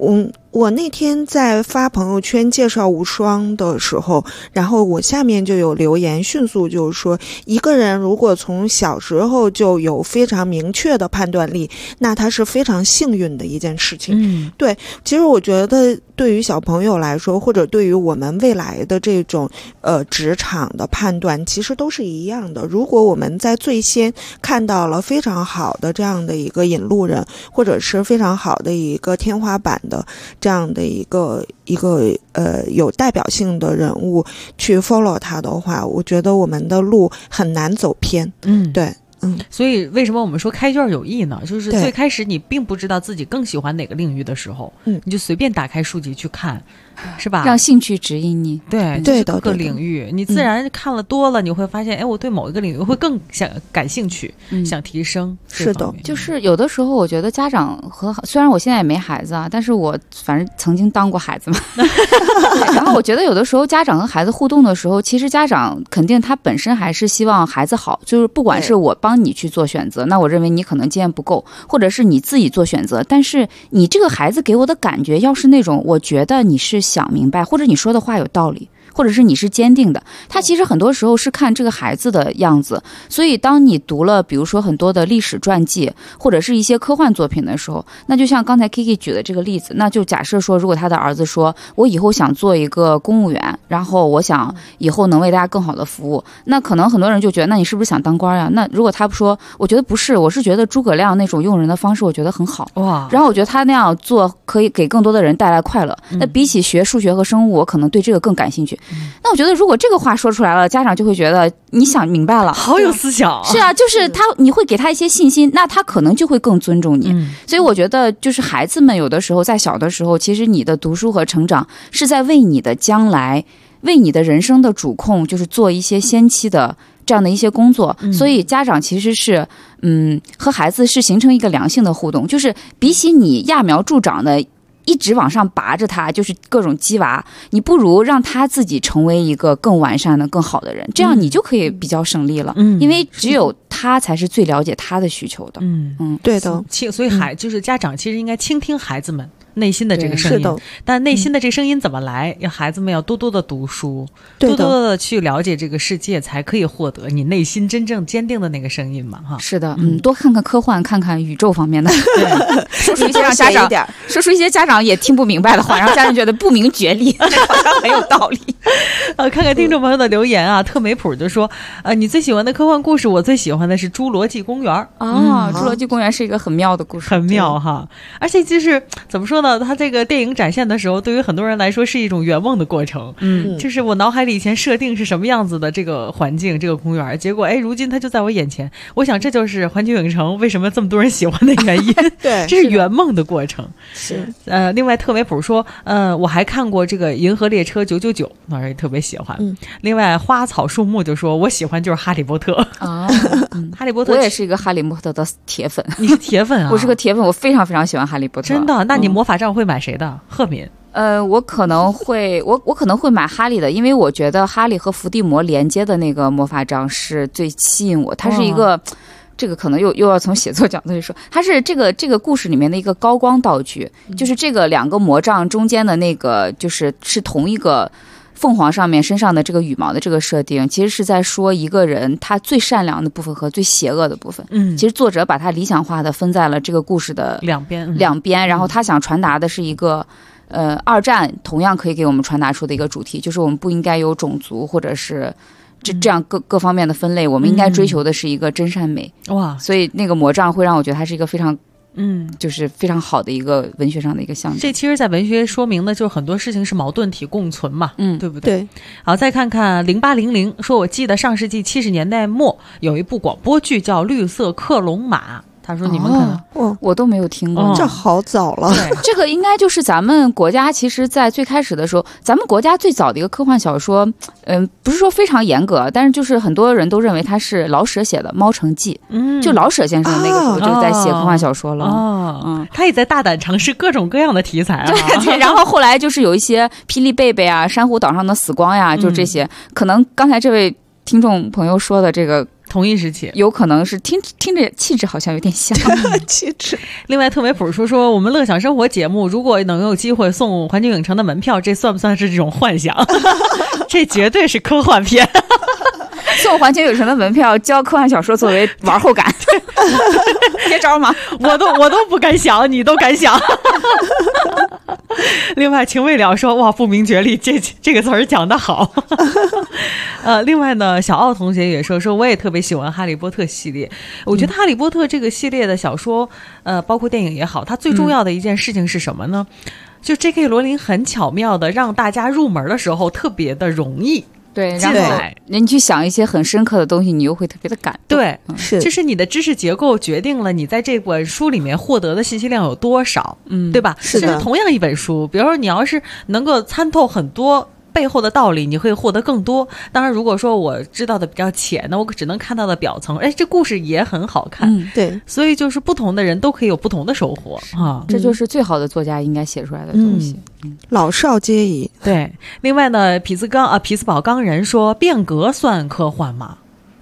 我那天在发朋友圈介绍无双的时候，然后我下面就有留言迅速就是说，一个人如果从小时候就有非常明确的判断力，那他是非常幸运的一件事情。对，其实我觉得对于小朋友来说，或者对于我们未来的这种职场的判断，其实都是一样的。如果我们在最先看到了非常好的这样的一个引路人，或者是非常好的一个天花板的这样的一个有代表性的人物去 follow 他的话，我觉得我们的路很难走偏。对。 所以为什么我们说开卷有益呢？就是最开始你并不知道自己更喜欢哪个领域的时候，你就随便打开书籍去看，是吧？ 让兴趣指引你。 对的，各个领域你自然看了多了，你会发现，哎，我对某一个领域会更感兴趣，想提升。 是的， 就是有的时候我觉得家长和虽然我现在也没孩子啊，但是我反正曾经当过孩子嘛。然后我觉得有的时候家长和孩子互动的时候，其实家长肯定他本身还是希望孩子好，就是不管是我帮你去做选择，那我认为你可能经验不够，或者是你自己做选择，但是你这个孩子给我的感觉要是那种我觉得你是想明白，或者你说的话有道理，或者是你是坚定的，他其实很多时候是看这个孩子的样子。所以当你读了比如说很多的历史传记或者是一些科幻作品的时候，那就像刚才 Kiki 举的这个例子，那就假设说如果他的儿子说我以后想做一个公务员，然后我想以后能为大家更好的服务，那可能很多人就觉得那你是不是想当官呀？那如果他不说我觉得不是，我是觉得诸葛亮那种用人的方式我觉得很好，哇，然后我觉得他那样做可以给更多的人带来快乐，那比起学数学和生物我可能对这个更感兴趣。那我觉得如果这个话说出来了，家长就会觉得你想明白了， 好有思想。 是啊，就是他你会给他一些信心，那他可能就会更尊重你。所以我觉得就是孩子们有的时候在小的时候，其实你的读书和成长是在为你的将来，为你的人生的主控就是做一些先期的这样的一些工作。所以家长其实是和孩子是形成一个良性的互动，就是比起你揠苗助长的一直往上拔着他，就是各种鸡娃，你不如让他自己成为一个更完善的更好的人，这样你就可以比较省力了。因为只有他才是最了解他的需求的。 对的。 所以就是家长其实应该倾听孩子们内心的这个声音，但内心的这个声音怎么来？要孩子们要多多的读书，多多的去了解这个世界，才可以获得你内心真正坚定的那个声音嘛。哈，是的， 多看看科幻，看看宇宙方面的，说出一些让家长说出一些家长也听不明白的话，让家长觉得不明觉厉，好像很有道理。 看看听众朋友的留言啊，特美普就说，你最喜欢的科幻故事，我最喜欢的是《侏罗纪公园》 啊，侏罗纪公园是一个很妙的故事， 很妙哈。而且就是怎么说呢？它这个电影展现的时候，对于很多人来说是一种圆梦的过程。就是我脑海里以前设定是什么样子的这个环境，这个公园，结果如今它就在我眼前。我想这就是环球影城为什么这么多人喜欢的原因。对，这是圆梦的过程。是。另外特美普说，我还看过这个《银河列车999》，那也特别喜欢。另外花草树木就说，我喜欢就是哈利波特。哈利波特， 我也是一个哈利波特的铁粉。 你是铁粉啊？ 我是个铁粉，我非常非常喜欢哈利波特。 真的？那你魔法杖会买谁的？赫敏？ 我可能会买哈利的，因为我觉得哈利和伏地魔连接的那个魔法杖是最吸引我。它是一个，这个可能又要从写作角度去说，它是这个故事里面的一个高光道具，就是这个两个魔杖中间的那个是同一个凤凰上面身上的这个羽毛的这个设定，其实是在说一个人他最善良的部分和最邪恶的部分。其实作者把它理想化的分在了这个故事的两边，然后他想传达的是一个二战同样可以给我们传达出的一个主题，就是我们不应该有种族或者是这样各方面的分类，我们应该追求的是一个真善美。哇！所以那个魔杖会让我觉得它是一个非常就是非常好的一个文学上的一个项目。 这其实在文学说明的就是很多事情是矛盾体共存嘛，对不对？ 对。 好，再看看0800说，我记得上世纪70年代末有一部广播剧叫《绿色克隆马》。他说你们可能我都没有听过， 这好早了。 这个应该就是咱们国家其实在最开始的时候，咱们国家最早的一个科幻小说，不是说非常严格，但是就是很多人都认为它是老舍写的《猫城记》。就老舍先生那个时候就在写科幻小说了。 他也在大胆尝试各种各样的题材啊。 对，然后后来就是有一些霹雳贝贝啊、珊瑚岛上的死光呀，就这些。可能刚才这位听众朋友说的这个同一时期， 有可能是听着气质好像有点像气质。 另外，特美普说我们乐享生活节目如果能有机会送环球影城的门票，这算不算是这种幻想？这绝对是科幻片。 送环球影城的门票，教科幻小说作为玩后感，别招吗？ 我都不敢想，你都敢想。另外，秦未了说：“哇，不明觉厉，这个词儿讲得好。”另外呢，小奥同学也说我也特别喜欢《哈利波特》系列。我觉得《哈利波特》这个系列的小说，包括电影也好，它最重要的一件事情是什么呢？就 J.K. 罗琳很巧妙的让大家入门的时候特别的容易。 对，然后你去想一些很深刻的东西，你又会特别的感动。 对，就是你的知识结构决定了你在这本书里面获得的信息量有多少，对吧？ 是的。 同样一本书，比如说你要是能够参透很多背后的道理，你会获得更多。当然，如果说我知道的比较浅，那我只能看到的表层，这故事也很好看。 对， 所以就是不同的人都可以有不同的收获啊， 这就是最好的作家应该写出来的东西。 老少皆宜。 对，另外呢，匹兹堡冈人说，变革算科幻吗？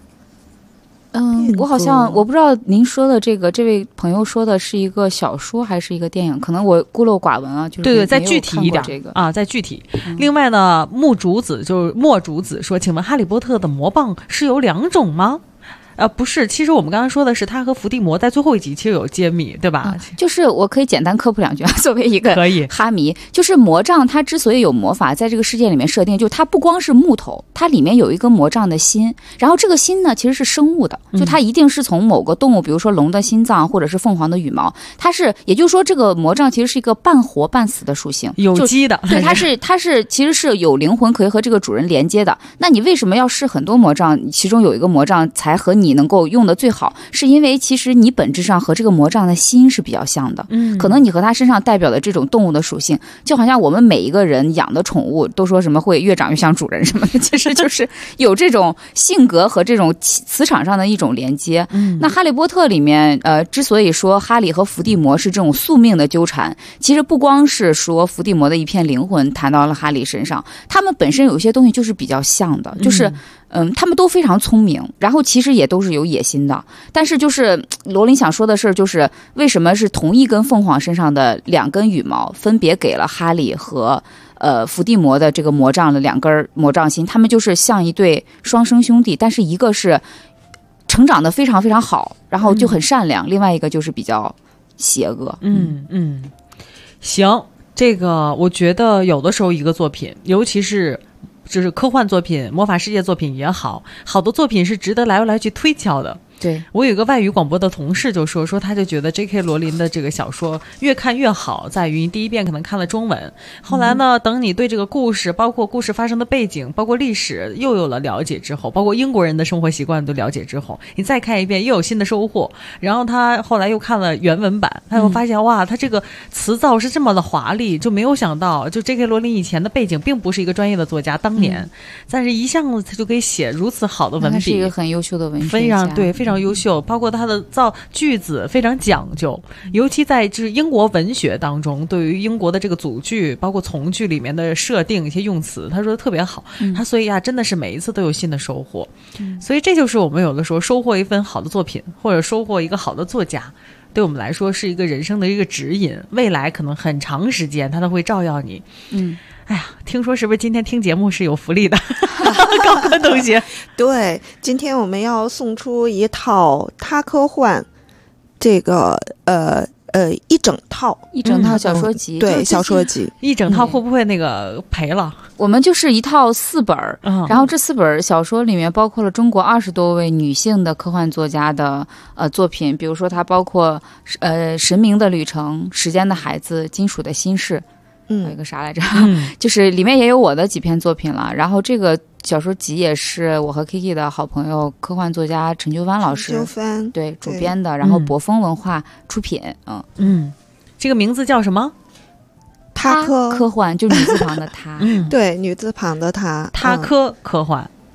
我不知道您说的这位朋友说的是一个小说还是一个电影，可能我孤陋寡闻啊。就是对，再具体一点这个啊，再具体。另外呢，墨竹子说，请问哈利波特的魔棒是有2种吗？不是，其实我们刚刚说的是他和伏地魔在最后一集其实有揭秘，对吧？ 就是我可以简单科普2句啊，作为一个哈迷，就是魔杖它之所以有魔法，在这个世界里面设定，就它不光是木头，它里面有一个魔杖的心，然后这个心呢其实是生物的，就它一定是从某个动物，比如说龙的心脏或者是凤凰的羽毛，它是，也就是说这个魔杖其实是一个半活半死的属性， 有机的， 对，它是其实是有灵魂可以和这个主人连接的。那你为什么要试很多魔杖，其中有一个魔杖才和你能够用的最好，是因为其实你本质上和这个魔杖的心是比较像的，可能你和它身上代表的这种动物的属性，就好像我们每一个人养的宠物都说什么会越长越像主人什么的，其实就是有这种性格和这种磁场上的一种连接。那哈利波特里面之所以说哈利和伏地魔是这种宿命的纠缠，其实不光是说伏地魔的一片灵魂谈到了哈利身上，他们本身有一些东西就是比较像的，就是他们都非常聪明，然后其实也都是有野心的。但是就是罗琳想说的是，就是为什么是同一根凤凰身上的2根羽毛分别给了哈利和伏地魔的这个魔杖的2根魔杖心，他们就是像一对双生兄弟，但是一个是成长得非常非常好，然后就很善良，另外一个就是比较邪恶。 行，这个我觉得有的时候一个作品，尤其是就是科幻作品、魔法世界作品也好，好的作品是值得来去推敲的。 对， 我有一个外语广播的同事就说他就觉得 J.K. 罗琳的这个小说越看越好，在于第一遍可能看了中文，后来呢等你对这个故事，包括故事发生的背景，包括历史又有了了解之后，包括英国人的生活习惯都了解之后，你再看一遍又有新的收获。然后他后来又看了原文版，他又发现哇，他这个词造是这么的华丽，就没有想到就 J.K. 罗琳以前的背景并不是一个专业的作家，当年但是一向他就可以写如此好的文笔， 他是一个很优秀的文学家， 非常优秀，包括他的造句子非常讲究，尤其在就是英国文学当中，对于英国的这个组句包括从句里面的设定一些用词，他说的特别好，他所以真的是每一次都有新的收获，所以这就是我们有的时候收获一份好的作品，或者收获一个好的作家，对我们来说是一个人生的一个指引，未来可能很长时间他都会照耀你。哎呀，听说是不是今天听节目是有福利的？高科同学， 对，今天我们要送出一套他科幻这个一整套小说集， 对，小说集一整套会不会那个赔了？ 我们就是一套4本，然后这4本小说里面包括了中国20多位女性的科幻作家的作品，比如说它包括神明的旅程、时间的孩子、金属的心事。还有一个啥来着？就是里面也有我的几篇作品了。然后这个小说集也是我和 Kiki 的好朋友科幻作家陈秋帆老师对主编的，然后博风文化出品。 这个名字叫什么？ 他科幻，就是女字旁的他。 对，女字旁的他。 他科幻。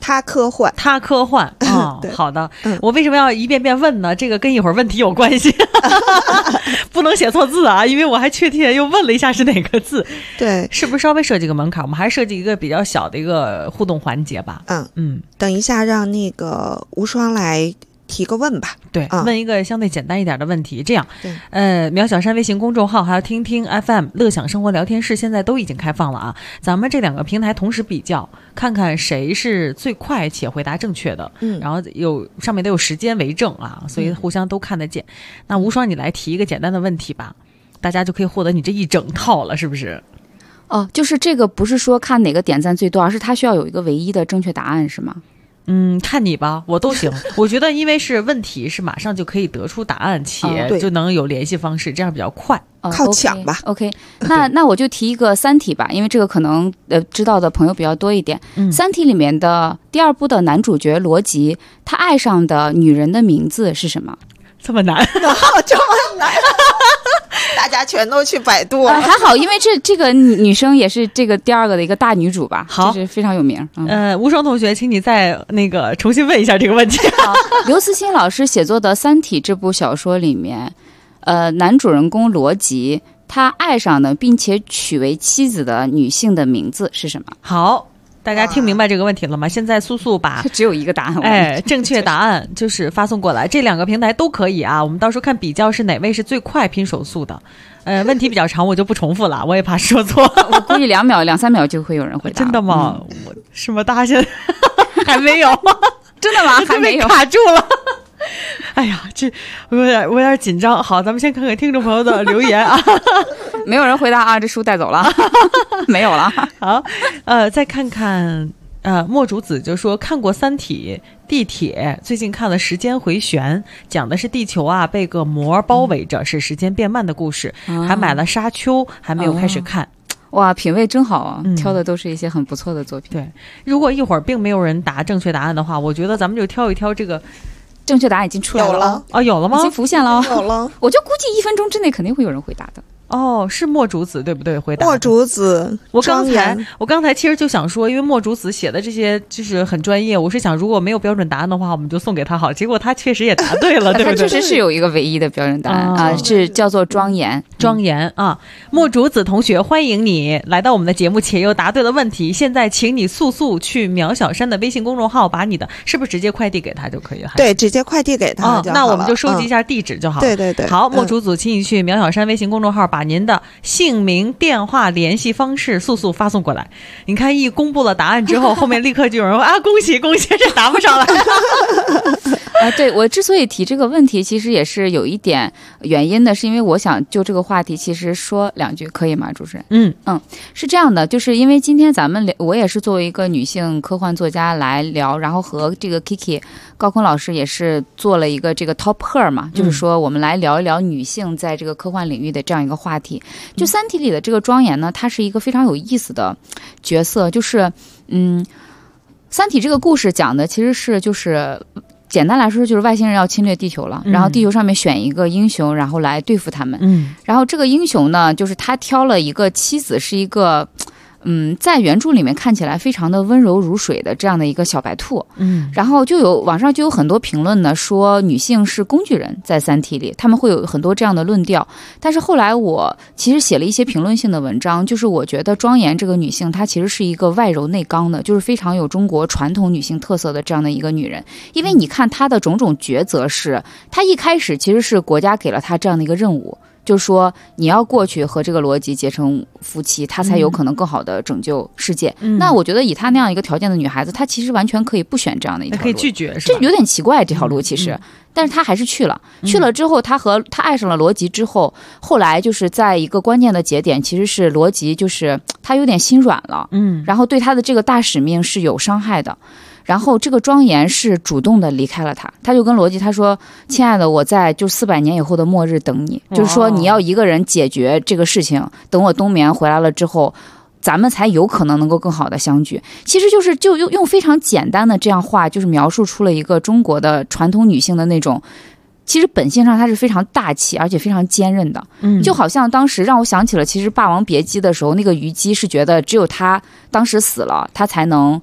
他科幻啊、好的、我为什么要一遍遍问呢？这个跟一会儿问题有关系，不能写错字啊，因为我还确切又问了一下是哪个字。 对， 是不是稍微设计个门槛？我们还设计一个比较小的一个互动环节吧。 等一下让那个无双来提个问吧。 对、问一个相对简单一点的问题。这样，苗小山微信公众号还有听听 FM 乐享生活聊天室现在都已经开放了啊，咱们这两个平台同时比较，看看谁是最快且回答正确的。然后上面都有时间为证啊，所以互相都看得见。那无双你来提一个简单的问题吧，大家就可以获得你这一整套了，是不是？ 哦，就是这个不是说看哪个点赞最多，而是它需要有一个唯一的正确答案，是吗？ 看你吧，我都行。我觉得因为是问题是马上就可以得出答案，且就能有联系方式，这样比较快。 靠抢吧。 OK， 那我就提一个三体吧，因为这个可能知道的朋友比较多一点。三体里面的第2部的男主角罗辑，他爱上的女人的名字是什么？ 这么难？ 这么难？大家全都去百度了。 还好，因为这个女生也是这个第2个的一个大女主吧， 好， 就是非常有名。 无双同学，请你再那个重新问一下这个问题。 好，刘慈欣老师写作的《三体》这部小说里面，男主人公罗辑他爱上的并且娶为妻子的女性的名字是什么？ 好。大家听明白这个问题了吗？现在速速把只有一个答案， 正确答案就是发送过来，这两个平台都可以啊。我们到时候看比较是哪位是最快拼手速的。问题比较长，我就不重复了，我也怕说错。 我估计2秒、2-3秒就会有人回答。 真的吗？我是吗？大家现在还没有？ 真的吗？还没有， 卡住了。哎呀，我有点紧张。好，咱们先看看听众朋友的留言啊。 没有人回答啊，这书带走了，没有了。 好，再看看，墨竹子就说看过《三体》地铁，最近看了《时间回旋》，讲的是地球啊被个膜包围着，是时间变慢的故事。还买了《沙丘》，还没有开始看。 哇，品味真好啊！挑的都是一些很不错的作品。 对，如果一会儿并没有人答正确答案的话，我觉得咱们就挑一挑这个。 正确答案已经出来了啊，有了吗？ 已经浮现了， 有了。 我就估计1分钟之内肯定会有人回答的。 哦，是墨竹子对不对？回答墨竹子， 我刚才其实就想说，因为墨竹子写的这些就是很专业，我是想如果没有标准答案的话，我们就送给他好。结果他确实也答对了，对不对？ 他确实是有一个唯一的标准答案啊，是叫做庄严啊。墨竹子同学，欢迎你来到我们的节目，且又答对了问题。现在请你速速去苗小山的微信公众号，把你的是不是直接快递给他就可以了？ 对，直接快递给他就好了。 那我们就收集一下地址就好了。 对。 好，墨竹子，请你去苗小山微信公众号，把您的姓名、电话、联系方式速速发送过来。你看，一公布了答案之后，后面立刻就有人说啊，恭喜，这答不上来。 对，我之所以提这个问题，其实也是有一点原因的，是因为我想就这个话题，其实说2句可以吗，主持人？是这样的，就是因为今天我也是作为一个女性科幻作家来聊，然后和这个 Kiki 高锟老师也是做了一个这个 Top Her 嘛，就是说我们来聊一聊女性在这个科幻领域的这样一个话题。就《三体》里的这个庄严呢，它是一个非常有意思的角色，就是《三体》这个故事讲的其实是就是简单来说就是外星人要侵略地球了，然后地球上面选一个英雄，然后来对付他们。然后这个英雄呢，就是他挑了一个妻子，是一个在原著里面看起来非常的温柔如水的这样的一个小白兔。然后网上就有很多评论呢，说女性是工具人，在《三体》里他们会有很多这样的论调。但是后来我其实写了一些评论性的文章，就是我觉得庄严这个女性她其实是一个外柔内刚的，就是非常有中国传统女性特色的这样的一个女人。因为你看她的种种抉择，是她一开始其实是国家给了她这样的一个任务，就是说你要过去和这个罗辑结成夫妻，她才有可能更好的拯救世界。那我觉得以她那样一个条件的女孩子，她其实完全可以不选这样的一条路， 可以拒绝，是吧？ 这有点奇怪这条路其实。但是她还是去了之后，她爱上了罗辑之后，后来就是在一个关键的节点，其实是罗辑就是她有点心软了，然后对她的这个大使命是有伤害的。然后这个庄严是主动的离开了他就跟罗辑他说，亲爱的，我在就400年以后的末日等你，就是说你要一个人解决这个事情，等我冬眠回来了之后，咱们才有可能能够更好的相聚。其实就用非常简单的这样话，就是描述出了一个中国的传统女性的那种，其实本性上她是非常大气而且非常坚韧的。就好像当时让我想起了其实《霸王别姬》的时候，那个虞姬是觉得只有她当时死了，她才能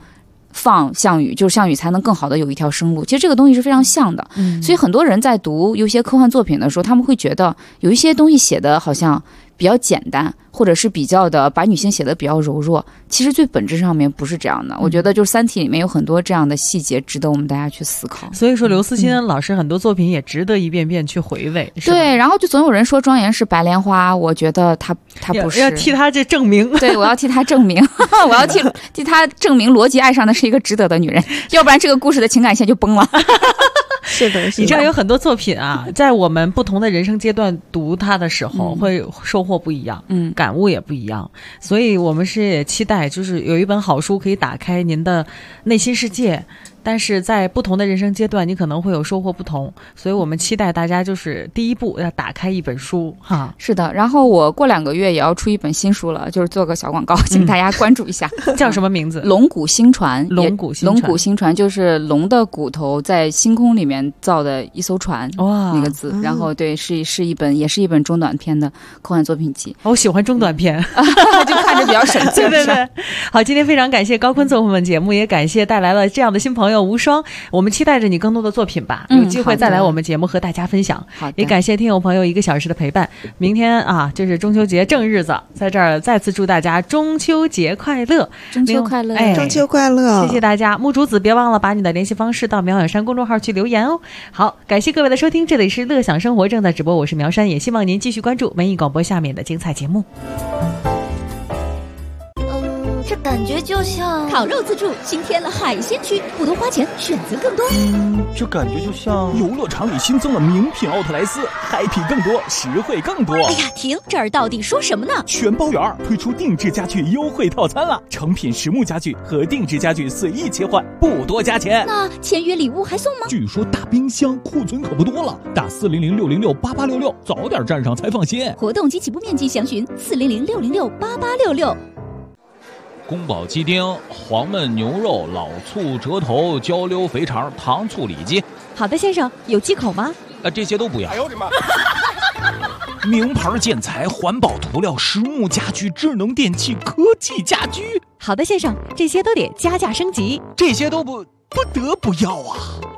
放项羽，就是项羽才能更好的有一条生路。其实这个东西是非常像的，所以很多人在读有些科幻作品的时候，他们会觉得有一些东西写的好像比较简单，或者是比较的把女性写的比较柔弱，其实最本质上面不是这样的。我觉得就是《三体》里面有很多这样的细节值得我们大家去思考。 所以说刘慈欣老师很多作品也值得一遍遍去回味。 对，然后就总有人说庄严是白莲花，我觉得他不是， 要替他这证明。 对，我要替他证明我要替他证明罗辑爱上的是一个值得的女人，要不然这个故事的情感线就崩了。 是的， 你知道有很多作品啊，在我们不同的人生阶段读它的时候，会收获不一样，感悟也不一样。所以我们是也期待，就是有一本好书可以打开您的内心世界。但是在不同的人生阶段，你可能会有收获不同，所以我们期待大家就是第一步要打开一本书哈。 是的，然后我过2个月也要出一本新书了，就是做个小广告，请大家关注一下。 叫什么名字？ 龙骨星船。 龙骨星船就是龙的骨头在星空里面造的一艘船，哇，那个字。然后对，是一本也是一本中短篇的科幻作品集。 我喜欢中短篇， 就看着比较省劲。 对。好，今天非常感谢高锟做我们节目，也感谢带来了这样的新朋友无双，我们期待着你更多的作品吧，有机会再来我们节目和大家分享。也感谢听友朋友1个小时的陪伴。明天啊，就是中秋节正日子，在这儿再次祝大家中秋节快乐， 中秋快乐， 中秋快乐！ 谢谢大家，木竹子别忘了把你的联系方式到苗小山公众号去留言哦。好，感谢各位的收听，这里是乐享生活正在直播，我是苗山，也希望您继续关注文艺广播下面的精彩节目。 这感觉就像烤肉自助新添了海鲜区，不多花钱，选择更多。 这感觉就像游乐场里新增了名品奥特莱斯， happy 更多，实惠更多。 哎呀，停！这儿到底说什么呢？ 全包圆推出定制家具优惠套餐了，成品实木家具和定制家具随意切换，不多加钱。 那签约礼物还送吗？ 据说大冰箱库存可不多了，打400-606-8866，早点站上才放心。 活动及起步面积详询400-606-8866。 宫保鸡丁、黄焖牛肉、老醋折头、焦溜肥肠、糖醋里脊。 好的，先生，有忌口吗？ 这些都不要。哎呦我的妈！名牌建材、环保涂料、实木家具、智能电器、科技家居。 好的，先生，这些都得加价升级。 这些都不得不要啊！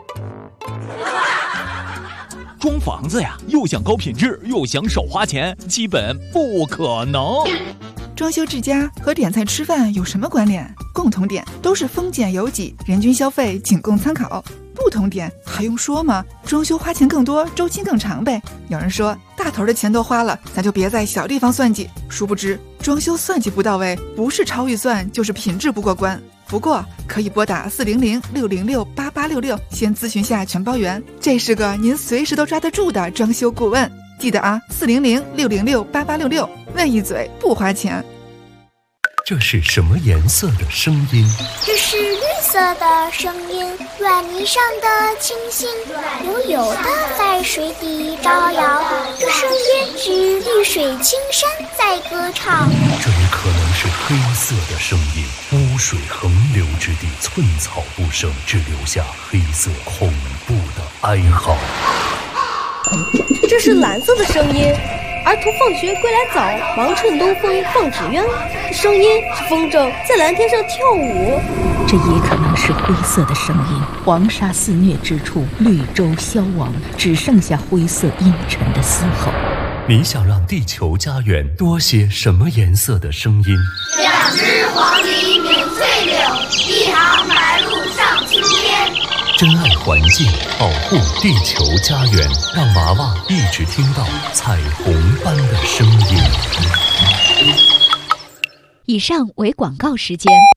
装房子呀，又想高品质，又想少花钱，基本不可能。 装修之家和点菜吃饭有什么关联？共同点都是丰俭由己，人均消费仅供参考。不同点还用说吗？装修花钱更多，周期更长呗。有人说大头的钱都花了，咱就别在小地方算计。殊不知装修算计不到位，不是超预算就是品质不过关。不过可以拨打400-606-8866，先咨询下全包圆，这是个您随时都抓得住的装修顾问。记得啊，400-606-8866，问一嘴不花钱。 这是什么颜色的声音？ 这是绿色的声音，软泥上的星星，悠悠的在水底招摇。这声音是绿水青山在歌唱。 这也可能是黑色的声音，污水横流之地，寸草不生，只留下黑色恐怖的哀嚎。 这是蓝色的声音，儿童放学归来早，忙趁东风放纸鸢。这声音是风筝在蓝天上跳舞。 这也可能是灰色的声音，黄沙肆虐之处，绿洲消亡，只剩下灰色阴沉的嘶吼。 你想让地球家园多些什么颜色的声音 ？2只黄鹂鸣翠柳，1行白鹭上青天。 珍爱环境，保护地球家园，让娃娃一直听到彩虹般的声音。 以上为广告时间。